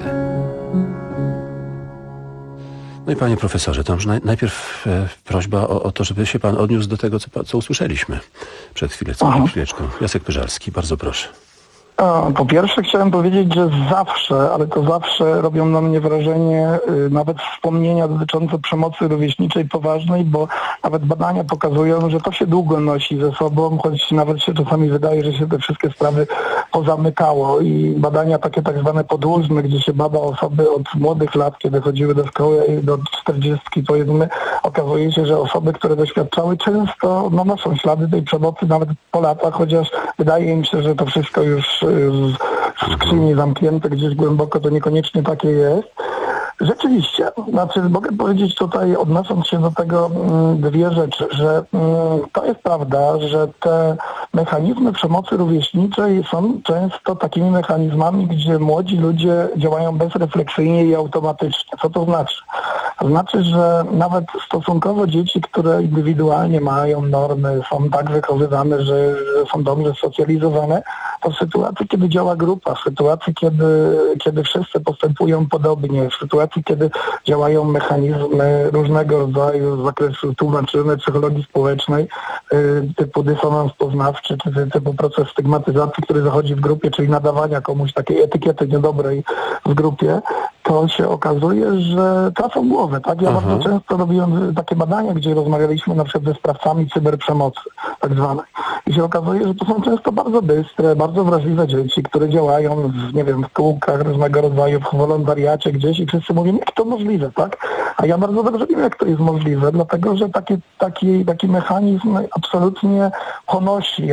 No i panie profesorze, to może najpierw prośba o to, żeby się pan odniósł do tego, co usłyszeliśmy przed chwileczką. Jacek Pyżalski, bardzo proszę. Po pierwsze chciałem powiedzieć, że zawsze robią na mnie wrażenie nawet wspomnienia dotyczące przemocy rówieśniczej poważnej, bo nawet badania pokazują, że to się długo nosi ze sobą, choć nawet się czasami wydaje, że się te wszystkie sprawy pozamykało i badania takie tak zwane podłużne, gdzie się bada osoby od młodych lat, kiedy chodziły do szkoły do 40 powiedzmy, okazuje się, że osoby, które doświadczały często noszą ślady tej przemocy nawet po latach, chociaż wydaje mi się, że to wszystko już w skrzyni zamknięte gdzieś głęboko, to niekoniecznie takie jest. Rzeczywiście, mogę powiedzieć tutaj, odnosząc się do tego dwie rzeczy, że to jest prawda, że te mechanizmy przemocy rówieśniczej są często takimi mechanizmami, gdzie młodzi ludzie działają bezrefleksyjnie i automatycznie. Co to znaczy? To znaczy, że nawet stosunkowo dzieci, które indywidualnie mają normy, są tak wychowywane, że są dobrze socjalizowane, to w sytuacji, kiedy działa grupa, w sytuacji, kiedy wszyscy postępują podobnie, w sytuacji, kiedy działają mechanizmy różnego rodzaju z zakresu tłumaczymy psychologii społecznej, typu dysonans poznawczy, czy typu proces stygmatyzacji, który zachodzi w grupie, czyli nadawania komuś takiej etykiety niedobrej w grupie, to się okazuje, że tracą głowę, tak? Ja bardzo często robiłem takie badania, gdzie rozmawialiśmy na przykład ze sprawcami cyberprzemocy, tak zwanej. I się okazuje, że to są często bardzo bystre, bardzo wrażliwe dzieci, które działają w kółkach różnego rodzaju, w wolontariacie gdzieś i wszyscy mówią, jak to możliwe, tak? A ja bardzo dobrze wiem, jak to jest możliwe, dlatego, że taki mechanizm absolutnie ponosi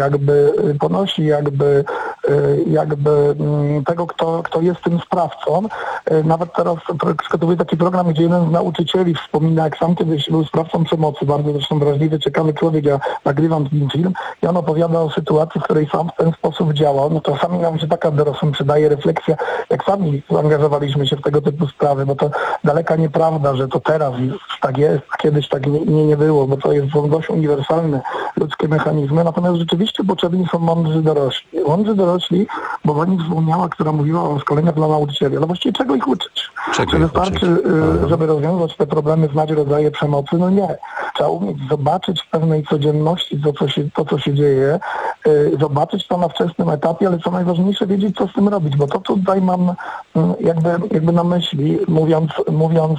tego, kto jest tym sprawcą. Nawet teraz przygotowuję taki program, gdzie jeden z nauczycieli wspomina, jak sam kiedyś był sprawcą przemocy, bardzo zresztą wrażliwy, ciekawy człowiek, ja nagrywam z nim film i on opowiada o sytuacji, w której sam w ten sposób działał. No to sami nam się taka dorosłym przydaje refleksja, jak sami zaangażowaliśmy się w tego typu sprawy, bo to daleka nieprawda, że to teraz tak jest, a kiedyś tak nie było, bo to są dość uniwersalne ludzkie mechanizmy, natomiast rzeczywiście potrzebni są mądrzy dorośli. Mądrzy dorośli bo pani wspomniała, która mówiła o szkoleniach dla nauczycieli, ale właściwie czego ich uczyć? Czy wystarczy, żeby rozwiązać te problemy, znać rodzaje przemocy? No nie. Trzeba umieć zobaczyć w pewnej codzienności to, co się dzieje, zobaczyć to na wczesnym etapie, ale co najważniejsze, wiedzieć, co z tym robić, bo to tutaj mam jakby na myśli, mówiąc,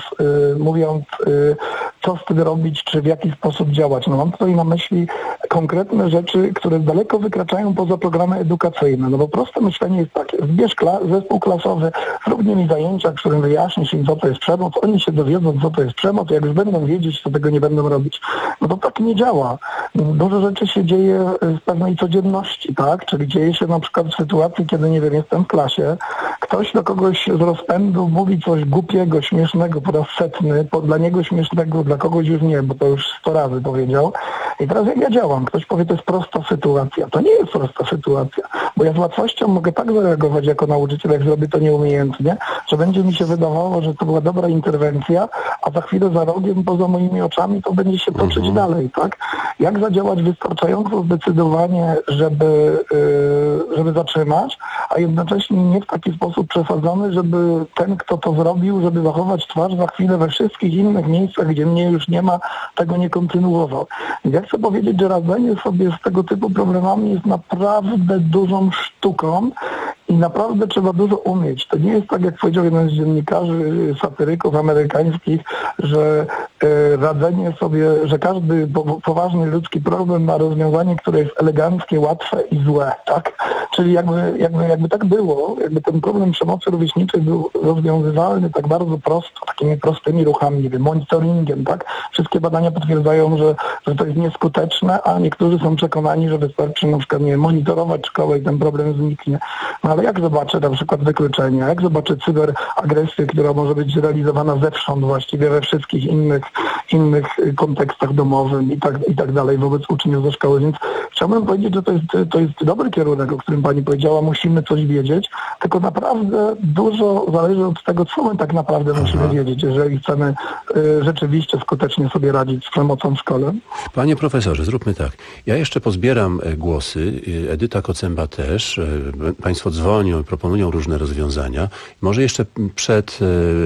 co z tym robić, czy w jaki sposób działać. No mam tutaj na myśli konkretne rzeczy, które daleko wykraczają poza programy edukacyjne. No bo proste myślenie jest takie, zbierz zespół klasowy, zrób nimi zajęcia, w którym wyjaśnisz im, co to jest przemoc, oni się dowiedzą, co to jest przemoc, jak już będą wiedzieć, to tego nie będą robić. No to tak nie działa. Dużo rzeczy się dzieje w pewnej codzienności, tak? Czyli dzieje się na przykład w sytuacji, kiedy, nie wiem, jestem w klasie, ktoś do kogoś z rozpędu mówi coś głupiego, śmiesznego po raz setny, dla niego śmiesznego, dla kogoś już nie, bo to już 100 razy powiedział. I teraz jak ja działam? Ktoś powie, to jest prosta sytuacja. To nie jest prosta sytuacja, bo ja z łatwością mogę tak zareagować jako nauczyciel, jak zrobię to nieumiejętnie, że będzie mi się wydawało, że to była dobra interwencja, a za chwilę za rogiem, poza moimi oczami, to będzie się toczyć dalej, tak? Jak zadziałać wystarczająco zdecydowanie, żeby zatrzymać, a jednocześnie nie w taki sposób przesadzony, żeby ten, kto to zrobił, żeby zachować twarz za chwilę we wszystkich innych miejscach, gdzie mnie już nie ma, tego nie kontynuował. Ja chcę powiedzieć, że radzenie sobie z tego typu problemami jest naprawdę dużą sztuką i naprawdę trzeba dużo umieć. To nie jest tak, jak powiedział jeden z dziennikarzy, satyryków amerykańskich, że radzenie sobie, że każdy poważny ludzki problem ma rozwiązanie, które jest eleganckie, łatwe i złe, tak? Czyli jakby tak było, jakby ten problem przemocy rówieśniczej był rozwiązywalny tak bardzo prosto, takimi prostymi ruchami, nie wiem, monitoringiem, tak? Wszystkie badania potwierdzają, że to jest nieskuteczne, a niektórzy są przekonani, że wystarczy na przykład, nie wiem, monitorować szkołę i ten problem zniknie. No ale jak zobaczę na przykład wykluczenie, jak zobaczę cyberagresję, która może być realizowana zewsząd właściwie we wszystkich innych kontekstach domowym i tak dalej wobec uczniów ze szkoły. Więc chciałbym powiedzieć, że to jest dobry kierunek, o którym pani powiedziała, musimy coś wiedzieć, tylko naprawdę dużo zależy od tego, co my tak naprawdę musimy wiedzieć, jeżeli chcemy rzeczywiście skutecznie sobie radzić z przemocą w szkole. Panie profesorze, zróbmy tak. Ja jeszcze pozbieram głosy, Edyta Kocemba też, państwo dzwonią i proponują różne rozwiązania. Może jeszcze przed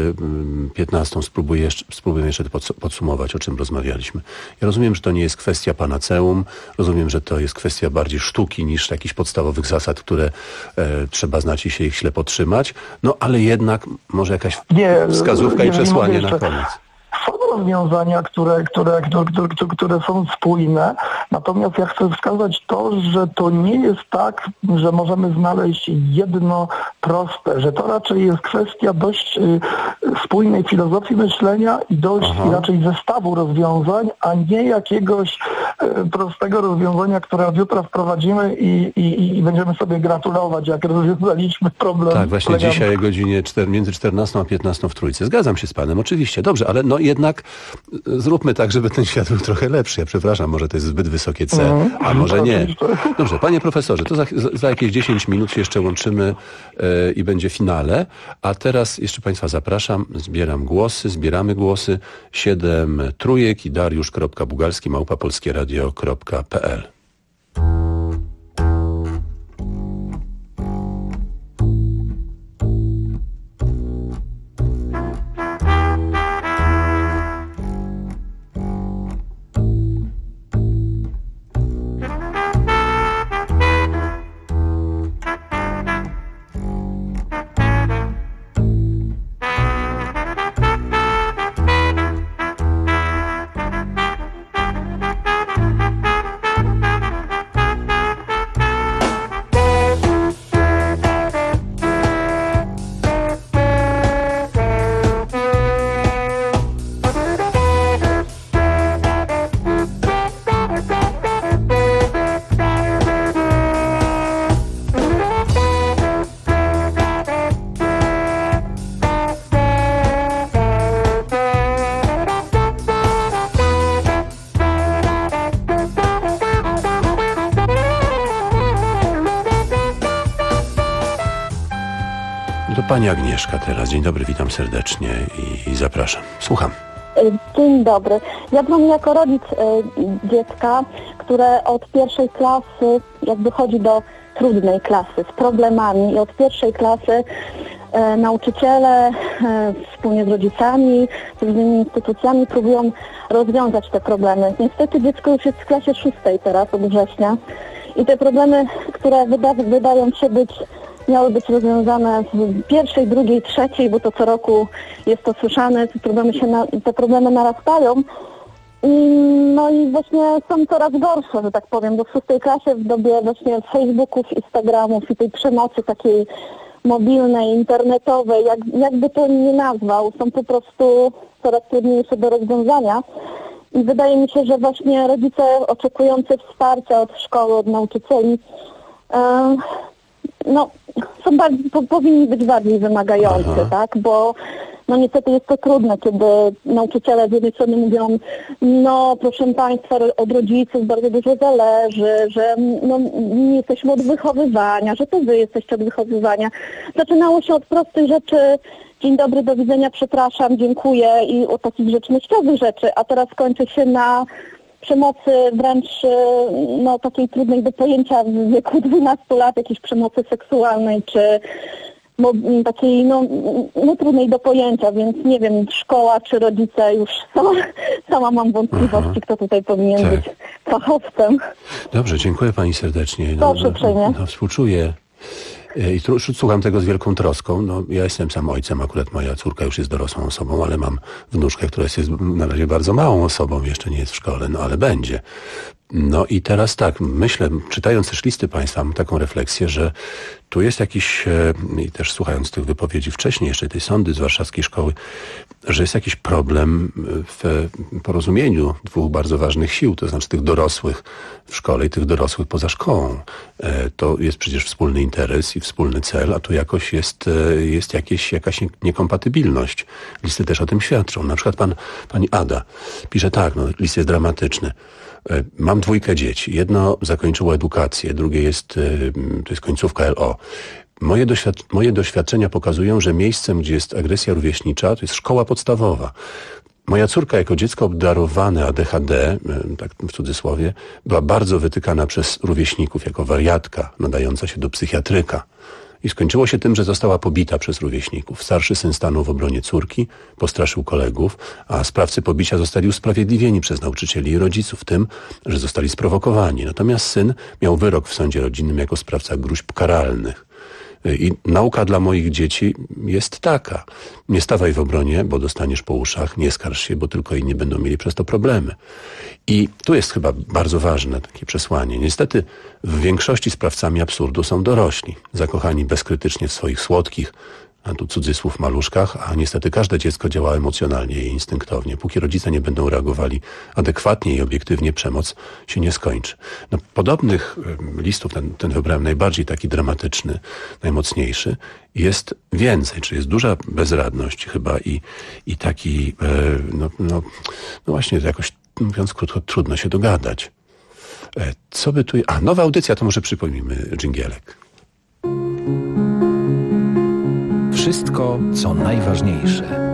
15 spróbujemy jeszcze podsumować, o czym rozmawialiśmy. Ja rozumiem, że to nie jest kwestia panaceum, rozumiem, że to jest kwestia bardziej sztuki niż jakichś podstawowych zasad, które trzeba znać i się ich ślepo trzymać, no ale jednak może jakaś wskazówka i przesłanie na koniec. Są rozwiązania, które są spójne, natomiast ja chcę wskazać to, że to nie jest tak, że możemy znaleźć jedno proste, że to raczej jest kwestia dość spójnej filozofii myślenia i dość raczej zestawu rozwiązań, a nie jakiegoś prostego rozwiązania, które od jutra wprowadzimy i będziemy sobie gratulować, jak rozwiązaliśmy problem. Tak, właśnie dzisiaj o godzinie między 14 a 15 w Trójce. Zgadzam się z panem, oczywiście. Dobrze, ale no jednak zróbmy tak, żeby ten świat był trochę lepszy. Ja przepraszam, może to jest zbyt wysokie C, a może nie. Dobrze, panie profesorze, to za jakieś 10 minut się jeszcze łączymy i będzie finale, a teraz jeszcze państwa zapraszam, zbieramy głosy, 7 trójek i dariusz.bugalski@polskieradio.pl. Pani Agnieszka teraz. Dzień dobry, witam serdecznie i zapraszam. Słucham. Dzień dobry. Ja dzwonię jako rodzic dziecka, które od pierwszej klasy jakby chodzi do trudnej klasy, z problemami i od pierwszej klasy nauczyciele wspólnie z rodzicami, z różnymi instytucjami próbują rozwiązać te problemy. Niestety dziecko już jest w klasie 6 teraz od września i te problemy, które wydają się miały być rozwiązane w 1., 2., 3., bo to co roku jest to słyszane, te problemy narastają. No i właśnie są coraz gorsze, że tak powiem, bo w 6. klasie w dobie właśnie Facebooków, Instagramów i tej przemocy takiej mobilnej, internetowej, jakby to nie nazwał, są po prostu coraz trudniejsze do rozwiązania. I wydaje mi się, że właśnie rodzice oczekujący wsparcia od szkoły, od nauczycieli, powinni być bardziej wymagający, tak? Bo niestety jest to trudne, kiedy nauczyciele z jednej strony mówią, proszę Państwa, od rodziców bardzo dużo zależy, że nie jesteśmy od wychowywania, że to Wy jesteście od wychowywania. Zaczynało się od prostych rzeczy, dzień dobry, do widzenia, przepraszam, dziękuję i od takich rzeczywistowych rzeczy, a teraz kończy się na przemocy wręcz takiej trudnej do pojęcia w wieku 12 lat, jakiejś przemocy seksualnej, czy takiej trudnej do pojęcia, więc nie wiem, szkoła czy rodzice już sama mam wątpliwości, kto tutaj powinien być fachowcem. Dobrze, dziękuję Pani serdecznie. Proszę uprzejmie. Współczuję i słucham tego z wielką troską. Ja jestem sam ojcem, akurat moja córka już jest dorosłą osobą, ale mam wnuczkę, która jest na razie bardzo małą osobą, jeszcze nie jest w szkole, ale będzie. I teraz tak, myślę, czytając też listy Państwa, mam taką refleksję, że tu jest jakiś, i też słuchając tych wypowiedzi wcześniej, jeszcze tej sondy z warszawskiej szkoły, że jest jakiś problem w porozumieniu dwóch bardzo ważnych sił, to znaczy tych dorosłych w szkole i tych dorosłych poza szkołą. To jest przecież wspólny interes i wspólny cel, a tu jakoś jest jakaś niekompatybilność. Listy też o tym świadczą. Na przykład pani Ada pisze tak, list jest dramatyczny. Mam 2 dzieci. Jedno zakończyło edukację, drugie to jest końcówka LO. Moje doświadczenia pokazują, że miejscem, gdzie jest agresja rówieśnicza, to jest szkoła podstawowa. Moja córka jako dziecko obdarowane ADHD, tak w cudzysłowie, była bardzo wytykana przez rówieśników jako wariatka nadająca się do psychiatryka. I skończyło się tym, że została pobita przez rówieśników. Starszy syn stanął w obronie córki, postraszył kolegów, a sprawcy pobicia zostali usprawiedliwieni przez nauczycieli i rodziców tym, że zostali sprowokowani. Natomiast syn miał wyrok w sądzie rodzinnym jako sprawca gróźb karalnych. I nauka dla moich dzieci jest taka. Nie stawaj w obronie, bo dostaniesz po uszach, nie skarż się, bo tylko inni będą mieli przez to problemy. I tu jest chyba bardzo ważne takie przesłanie. Niestety w większości sprawcami absurdu są dorośli, zakochani bezkrytycznie w swoich słodkich, a tu cudzysłów, maluszkach, a niestety każde dziecko działa emocjonalnie i instynktownie. Póki rodzice nie będą reagowali adekwatnie i obiektywnie, przemoc się nie skończy. Podobnych listów, ten wybrałem najbardziej taki dramatyczny, najmocniejszy, jest więcej, czy jest duża bezradność chyba i taki, właśnie jakoś, mówiąc krótko, trudno się dogadać. Co by tu... nowa audycja, to może przypomnijmy dżingielek. Wszystko, co najważniejsze.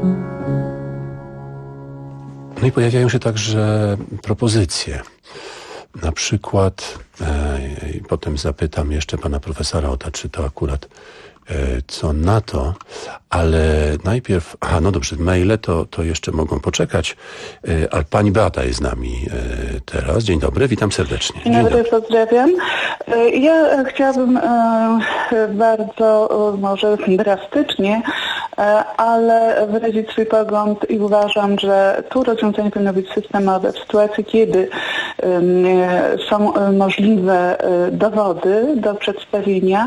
No i pojawiają się także propozycje. Na przykład, potem zapytam jeszcze pana profesora o to, czy to akurat co na to, ale najpierw, dobrze, maile to jeszcze mogą poczekać, ale pani Beata jest z nami teraz. Dzień dobry, witam serdecznie. Dzień dobry, pozdrawiam. Ja chciałabym bardzo, może drastycznie, ale wyrazić swój pogląd i uważam, że tu rozwiązanie powinno być systemowe. W sytuacji, kiedy są możliwe dowody do przedstawienia,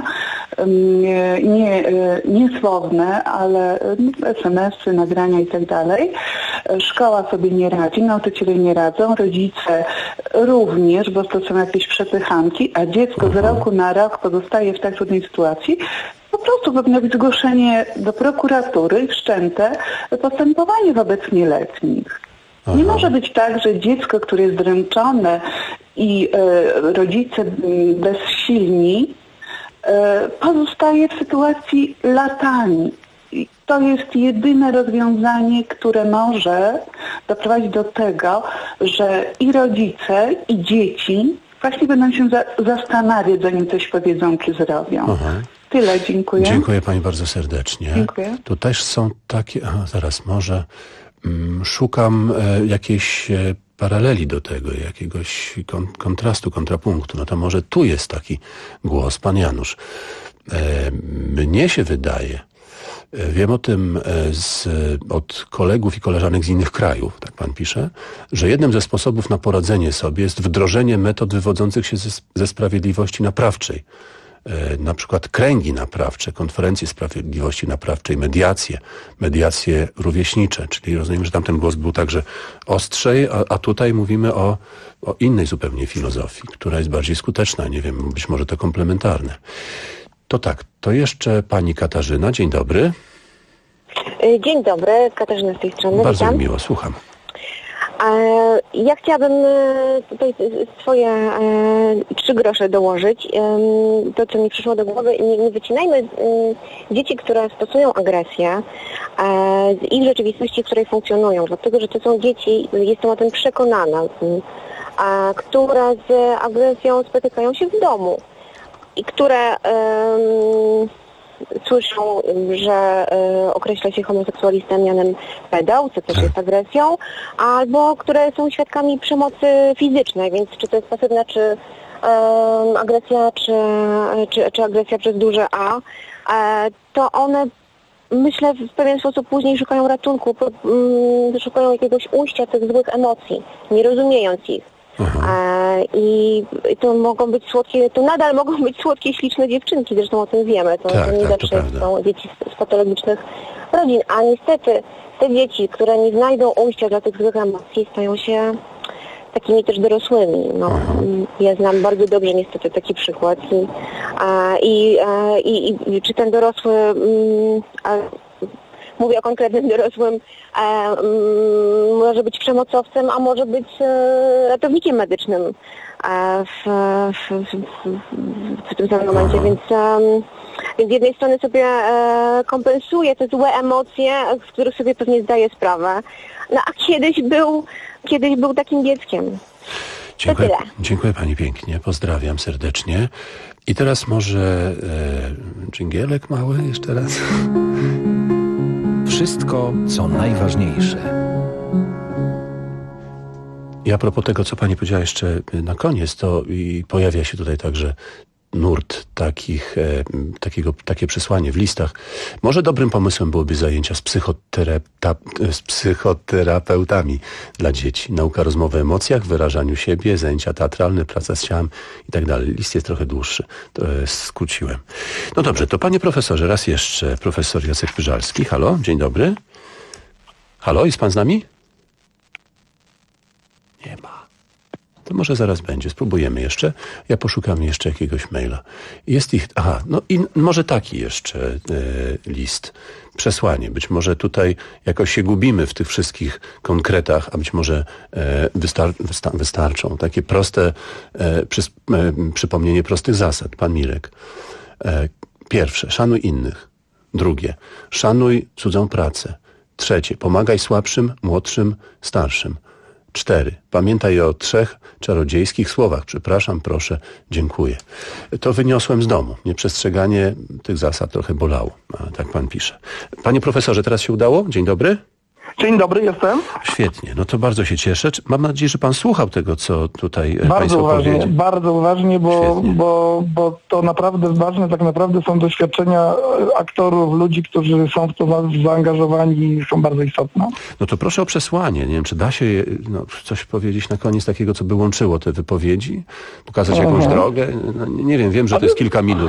niesłowne, ale SMS-y, nagrania i tak dalej. Szkoła sobie nie radzi, nauczyciele nie radzą, rodzice również, bo to są jakieś przepychanki, a dziecko z roku na rok pozostaje w tak trudnej sytuacji. Po prostu powinno być zgłoszenie do prokuratury i wszczęte postępowanie wobec nieletnich. Nie może być tak, że dziecko, które jest dręczone i rodzice bezsilni, pozostaje w sytuacji latami. I to jest jedyne rozwiązanie, które może doprowadzić do tego, że i rodzice, i dzieci właśnie będą się zastanawiać, zanim coś powiedzą czy zrobią. Aha. Tyle, dziękuję. Dziękuję pani bardzo serdecznie. Dziękuję. Tu też są takie... zaraz, może szukam jakiejś paraleli do tego, jakiegoś kontrastu, kontrapunktu. No to może tu jest taki głos, pan Janusz. Mnie się wydaje, wiem o tym od kolegów i koleżanek z innych krajów, tak pan pisze, że jednym ze sposobów na poradzenie sobie jest wdrożenie metod wywodzących się ze sprawiedliwości naprawczej. Na przykład kręgi naprawcze, konferencje sprawiedliwości naprawczej, mediacje rówieśnicze, czyli rozumiem, że tamten głos był także ostrzej, a tutaj mówimy o innej zupełnie filozofii, która jest bardziej skuteczna, nie wiem, być może to komplementarne. To tak, to jeszcze pani Katarzyna, dzień dobry. Dzień dobry, Katarzyna z tej strony. Bardzo mi miło, słucham. Ja chciałabym tutaj swoje 3 grosze dołożyć. To, co mi przyszło do głowy, nie wycinajmy dzieci, które stosują agresję z ich rzeczywistości, w której funkcjonują, dlatego, że to są dzieci, jestem o tym przekonana, które z agresją spotykają się w domu i które słyszą, że określa się homoseksualistę mianem pedał, co też jest agresją, albo które są świadkami przemocy fizycznej, więc czy to jest pasywna, czy agresja, czy agresja przez duże A, to one, myślę, w pewien sposób później szukają ratunku, szukają jakiegoś ujścia tych złych emocji, nie rozumiejąc ich. I to mogą być słodkie, to nadal mogą być słodkie, śliczne dziewczynki, zresztą o tym wiemy, to nie zawsze są dzieci z patologicznych rodzin, a niestety te dzieci, które nie znajdą ujścia dla tych złych emocji, stają się takimi też dorosłymi. No, ja znam bardzo dobrze niestety taki przykład i czy ten dorosły, mówię o konkretnym dorosłym, może być przemocowcem, a może być ratownikiem medycznym w tym samym momencie, więc z jednej strony sobie kompensuje te złe emocje, z których sobie pewnie zdaje sprawę, no a kiedyś był takim dzieckiem. Dziękuję pani pięknie, pozdrawiam serdecznie. I teraz może dżingielek mały jeszcze raz. Wszystko, co najważniejsze. I a propos tego, co pani powiedziała jeszcze na koniec, to i pojawia się tutaj także nurt takie przesłanie w listach. Może dobrym pomysłem byłoby zajęcia z psychoterapeutami dla dzieci. Nauka rozmowy o emocjach, wyrażaniu siebie, zajęcia teatralne, praca z ciałem i tak dalej. List jest trochę dłuższy. To skróciłem. No dobrze, to panie profesorze, raz jeszcze profesor Jacek Pyżalski. Halo, dzień dobry. Halo, jest pan z nami? Nie ma. To może zaraz będzie. Spróbujemy jeszcze. Ja poszukam jeszcze jakiegoś maila. Jest ich... Aha, no i może taki jeszcze list. Przesłanie. Być może tutaj jakoś się gubimy w tych wszystkich konkretach, a być może wystarczą. Takie proste przypomnienie prostych zasad. Pan Mirek. Pierwsze. Szanuj innych. Drugie. Szanuj cudzą pracę. Trzecie. Pomagaj słabszym, młodszym, starszym. 4. Pamiętaj o 3 czarodziejskich słowach. Przepraszam, proszę, dziękuję. To wyniosłem z domu. Nieprzestrzeganie tych zasad trochę bolało. Tak pan pisze. Panie profesorze, teraz się udało? Dzień dobry. Dzień dobry, jestem. Świetnie, no to bardzo się cieszę. Mam nadzieję, że pan słuchał tego, co tutaj państwo powiedzieli. Bardzo uważnie, bo to naprawdę ważne, tak naprawdę są doświadczenia aktorów, ludzi, którzy są w to zaangażowani i są bardzo istotne. No to proszę o przesłanie. Nie wiem, czy da się coś powiedzieć na koniec takiego, co by łączyło te wypowiedzi? Pokazać jakąś drogę? No, nie wiem, że to jest kilka minut,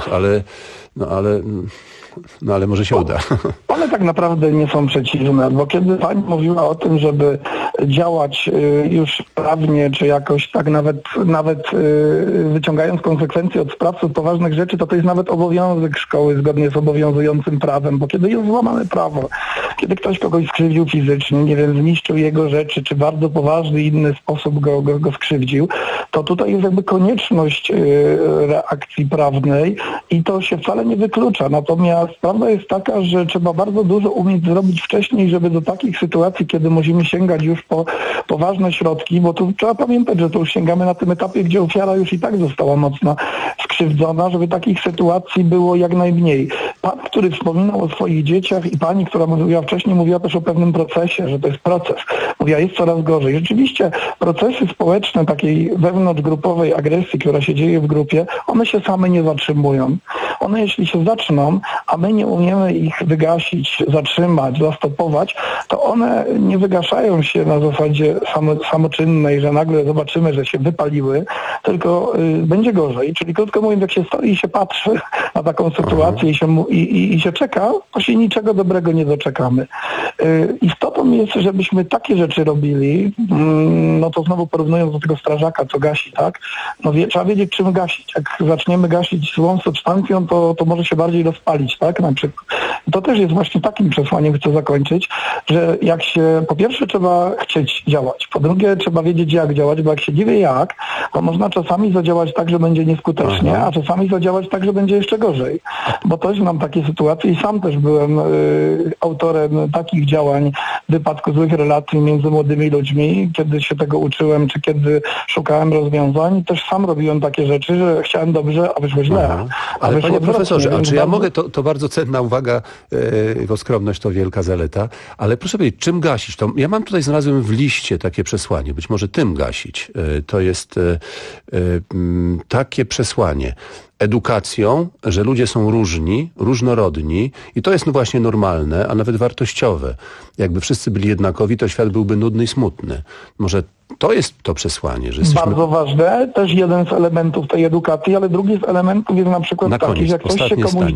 ale może się uda. One tak naprawdę nie są przeciwne, bo kiedy pani mówiła o tym, żeby działać już prawnie, czy jakoś tak nawet wyciągając konsekwencje od sprawców poważnych rzeczy, to jest nawet obowiązek szkoły zgodnie z obowiązującym prawem, bo kiedy jest złamane prawo, kiedy ktoś kogoś skrzywdził fizycznie, nie wiem, zniszczył jego rzeczy, czy bardzo poważny inny sposób go skrzywdził, to tutaj jest jakby konieczność reakcji prawnej i to się wcale nie wyklucza. Natomiast prawda jest taka, że trzeba bardzo dużo umieć zrobić wcześniej, żeby do takich sytuacji, kiedy musimy sięgać już po poważne środki, bo tu trzeba pamiętać, że to już sięgamy na tym etapie, gdzie ofiara już i tak została mocno skrzywdzona, żeby takich sytuacji było jak najmniej. Pan, który wspominał o swoich dzieciach i pani, która mówiła wcześniej, mówiła też o pewnym procesie, że to jest proces. Mówiła, jest coraz gorzej. Rzeczywiście procesy społeczne takiej wewnątrzgrupowej agresji, która się dzieje w grupie, one się same nie zatrzymują. One jeśli się zaczną, a my nie umiemy ich wygasić, zatrzymać, zastopować, to one nie wygaszają się na zasadzie samoczynnej, że nagle zobaczymy, że się wypaliły, tylko będzie gorzej. Czyli krótko mówiąc, jak się stoi i się patrzy na taką sytuację i się czeka, to się niczego dobrego nie doczekamy. Istotą jest, żebyśmy takie rzeczy robili, no to znowu porównując do tego strażaka, co gasi, tak? No trzeba wiedzieć, czym gasić. Jak zaczniemy gasić złą substancją, to może się bardziej rozpalić, tak? Na przykład. To też jest właśnie takim przesłaniem, chcę zakończyć, że jak się, po pierwsze trzeba chcieć działać, po drugie trzeba wiedzieć, jak działać, bo jak się nie wie jak, to można czasami zadziałać tak, że będzie nieskutecznie, a czasami zadziałać tak, że będzie jeszcze gorzej. Bo też znam takie sytuacje i sam też byłem autorem takich działań w wypadku złych relacji między młodymi ludźmi, kiedy się tego uczyłem, czy kiedy szukałem rozwiązań. Też sam robiłem takie rzeczy, że chciałem dobrze, a wyszło źle. Ale panie profesorze, a czy ja mogę, to bardzo cenna uwaga, bo skromność to wielka zaleta, ale proszę powiedzieć, czym gasić? To ja mam tutaj, znalazłem w liście takie przesłanie, być może tym gasić. To jest takie przesłanie. Edukacją, że ludzie są różni, różnorodni i to jest no właśnie normalne, a nawet wartościowe. Jakby wszyscy byli jednakowi, to świat byłby nudny i smutny. Może to jest to przesłanie, że jesteśmy... Bardzo ważne, też jeden z elementów tej edukacji, ale drugi z elementów jest na przykład taki, że jak coś się komuś,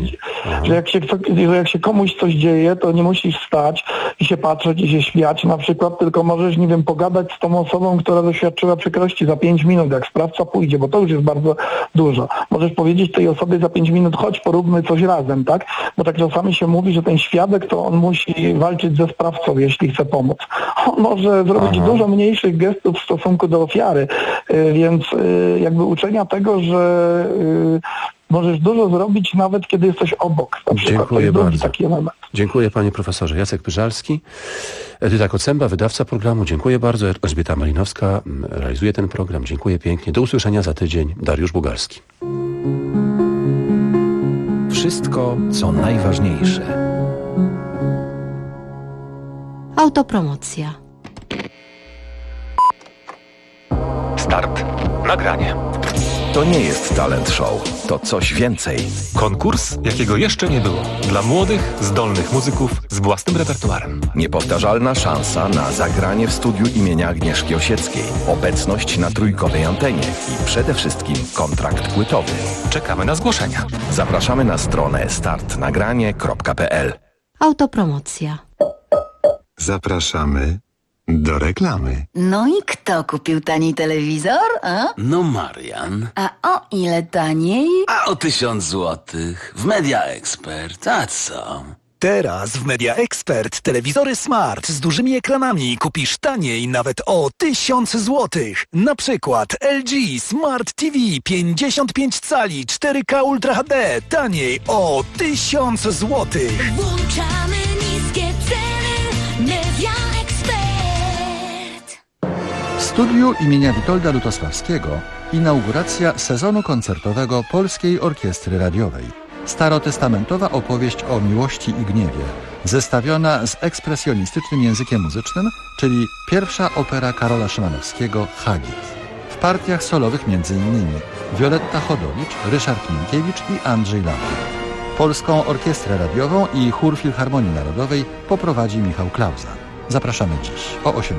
że jak się komuś coś dzieje, to nie musisz wstać i się patrzeć i się śmiać na przykład, tylko możesz, nie wiem, pogadać z tą osobą, która doświadczyła przykrości za 5 minut, jak sprawca pójdzie, bo to już jest bardzo dużo. Możesz powiedzieć tej osobie za 5 minut, chodź, poróbmy coś razem, tak? Bo tak czasami się mówi, że ten świadek to on musi walczyć ze sprawcą, jeśli chce pomóc. On może zrobić dużo mniejszych gestów w stosunku do ofiary, więc jakby uczenia tego, że możesz dużo zrobić nawet kiedy jesteś obok. Dziękuję bardzo. Taki element. Dziękuję panie profesorze. Jacek Pyżalski, Edyta Kocemba, wydawca programu. Dziękuję bardzo. Elżbieta Malinowska realizuje ten program. Dziękuję pięknie. Do usłyszenia za tydzień. Dariusz Bugalski. Wszystko, co najważniejsze. Autopromocja. Start. Nagranie. To nie jest talent show, to coś więcej. Konkurs, jakiego jeszcze nie było. Dla młodych, zdolnych muzyków z własnym repertuarem. Niepowtarzalna szansa na zagranie w studiu imienia Agnieszki Osieckiej. Obecność na trójkowej antenie i przede wszystkim kontrakt płytowy. Czekamy na zgłoszenia. Zapraszamy na stronę startnagranie.pl. Autopromocja. Zapraszamy do reklamy. No i kto kupił tani telewizor? A? No Marian. A o ile taniej? A o 1000 złotych. W Media Expert. A co? Teraz w Media Expert telewizory smart z dużymi ekranami kupisz taniej nawet o 1000 złotych. Na przykład LG Smart TV 55 cali 4K Ultra HD taniej o 1000 złotych. Włączamy niskie ceny. Media Expert. W studiu imienia Witolda Lutosławskiego inauguracja sezonu koncertowego Polskiej Orkiestry Radiowej. Starotestamentowa opowieść o miłości i gniewie, zestawiona z ekspresjonistycznym językiem muzycznym, czyli pierwsza opera Karola Szymanowskiego Hagit. W partiach solowych m.in. Wioletta Chodowicz, Ryszard Minkiewicz i Andrzej Lampy. Polską Orkiestrę Radiową i Chór Filharmonii Narodowej poprowadzi Michał Klauza. Zapraszamy dziś o 18:00.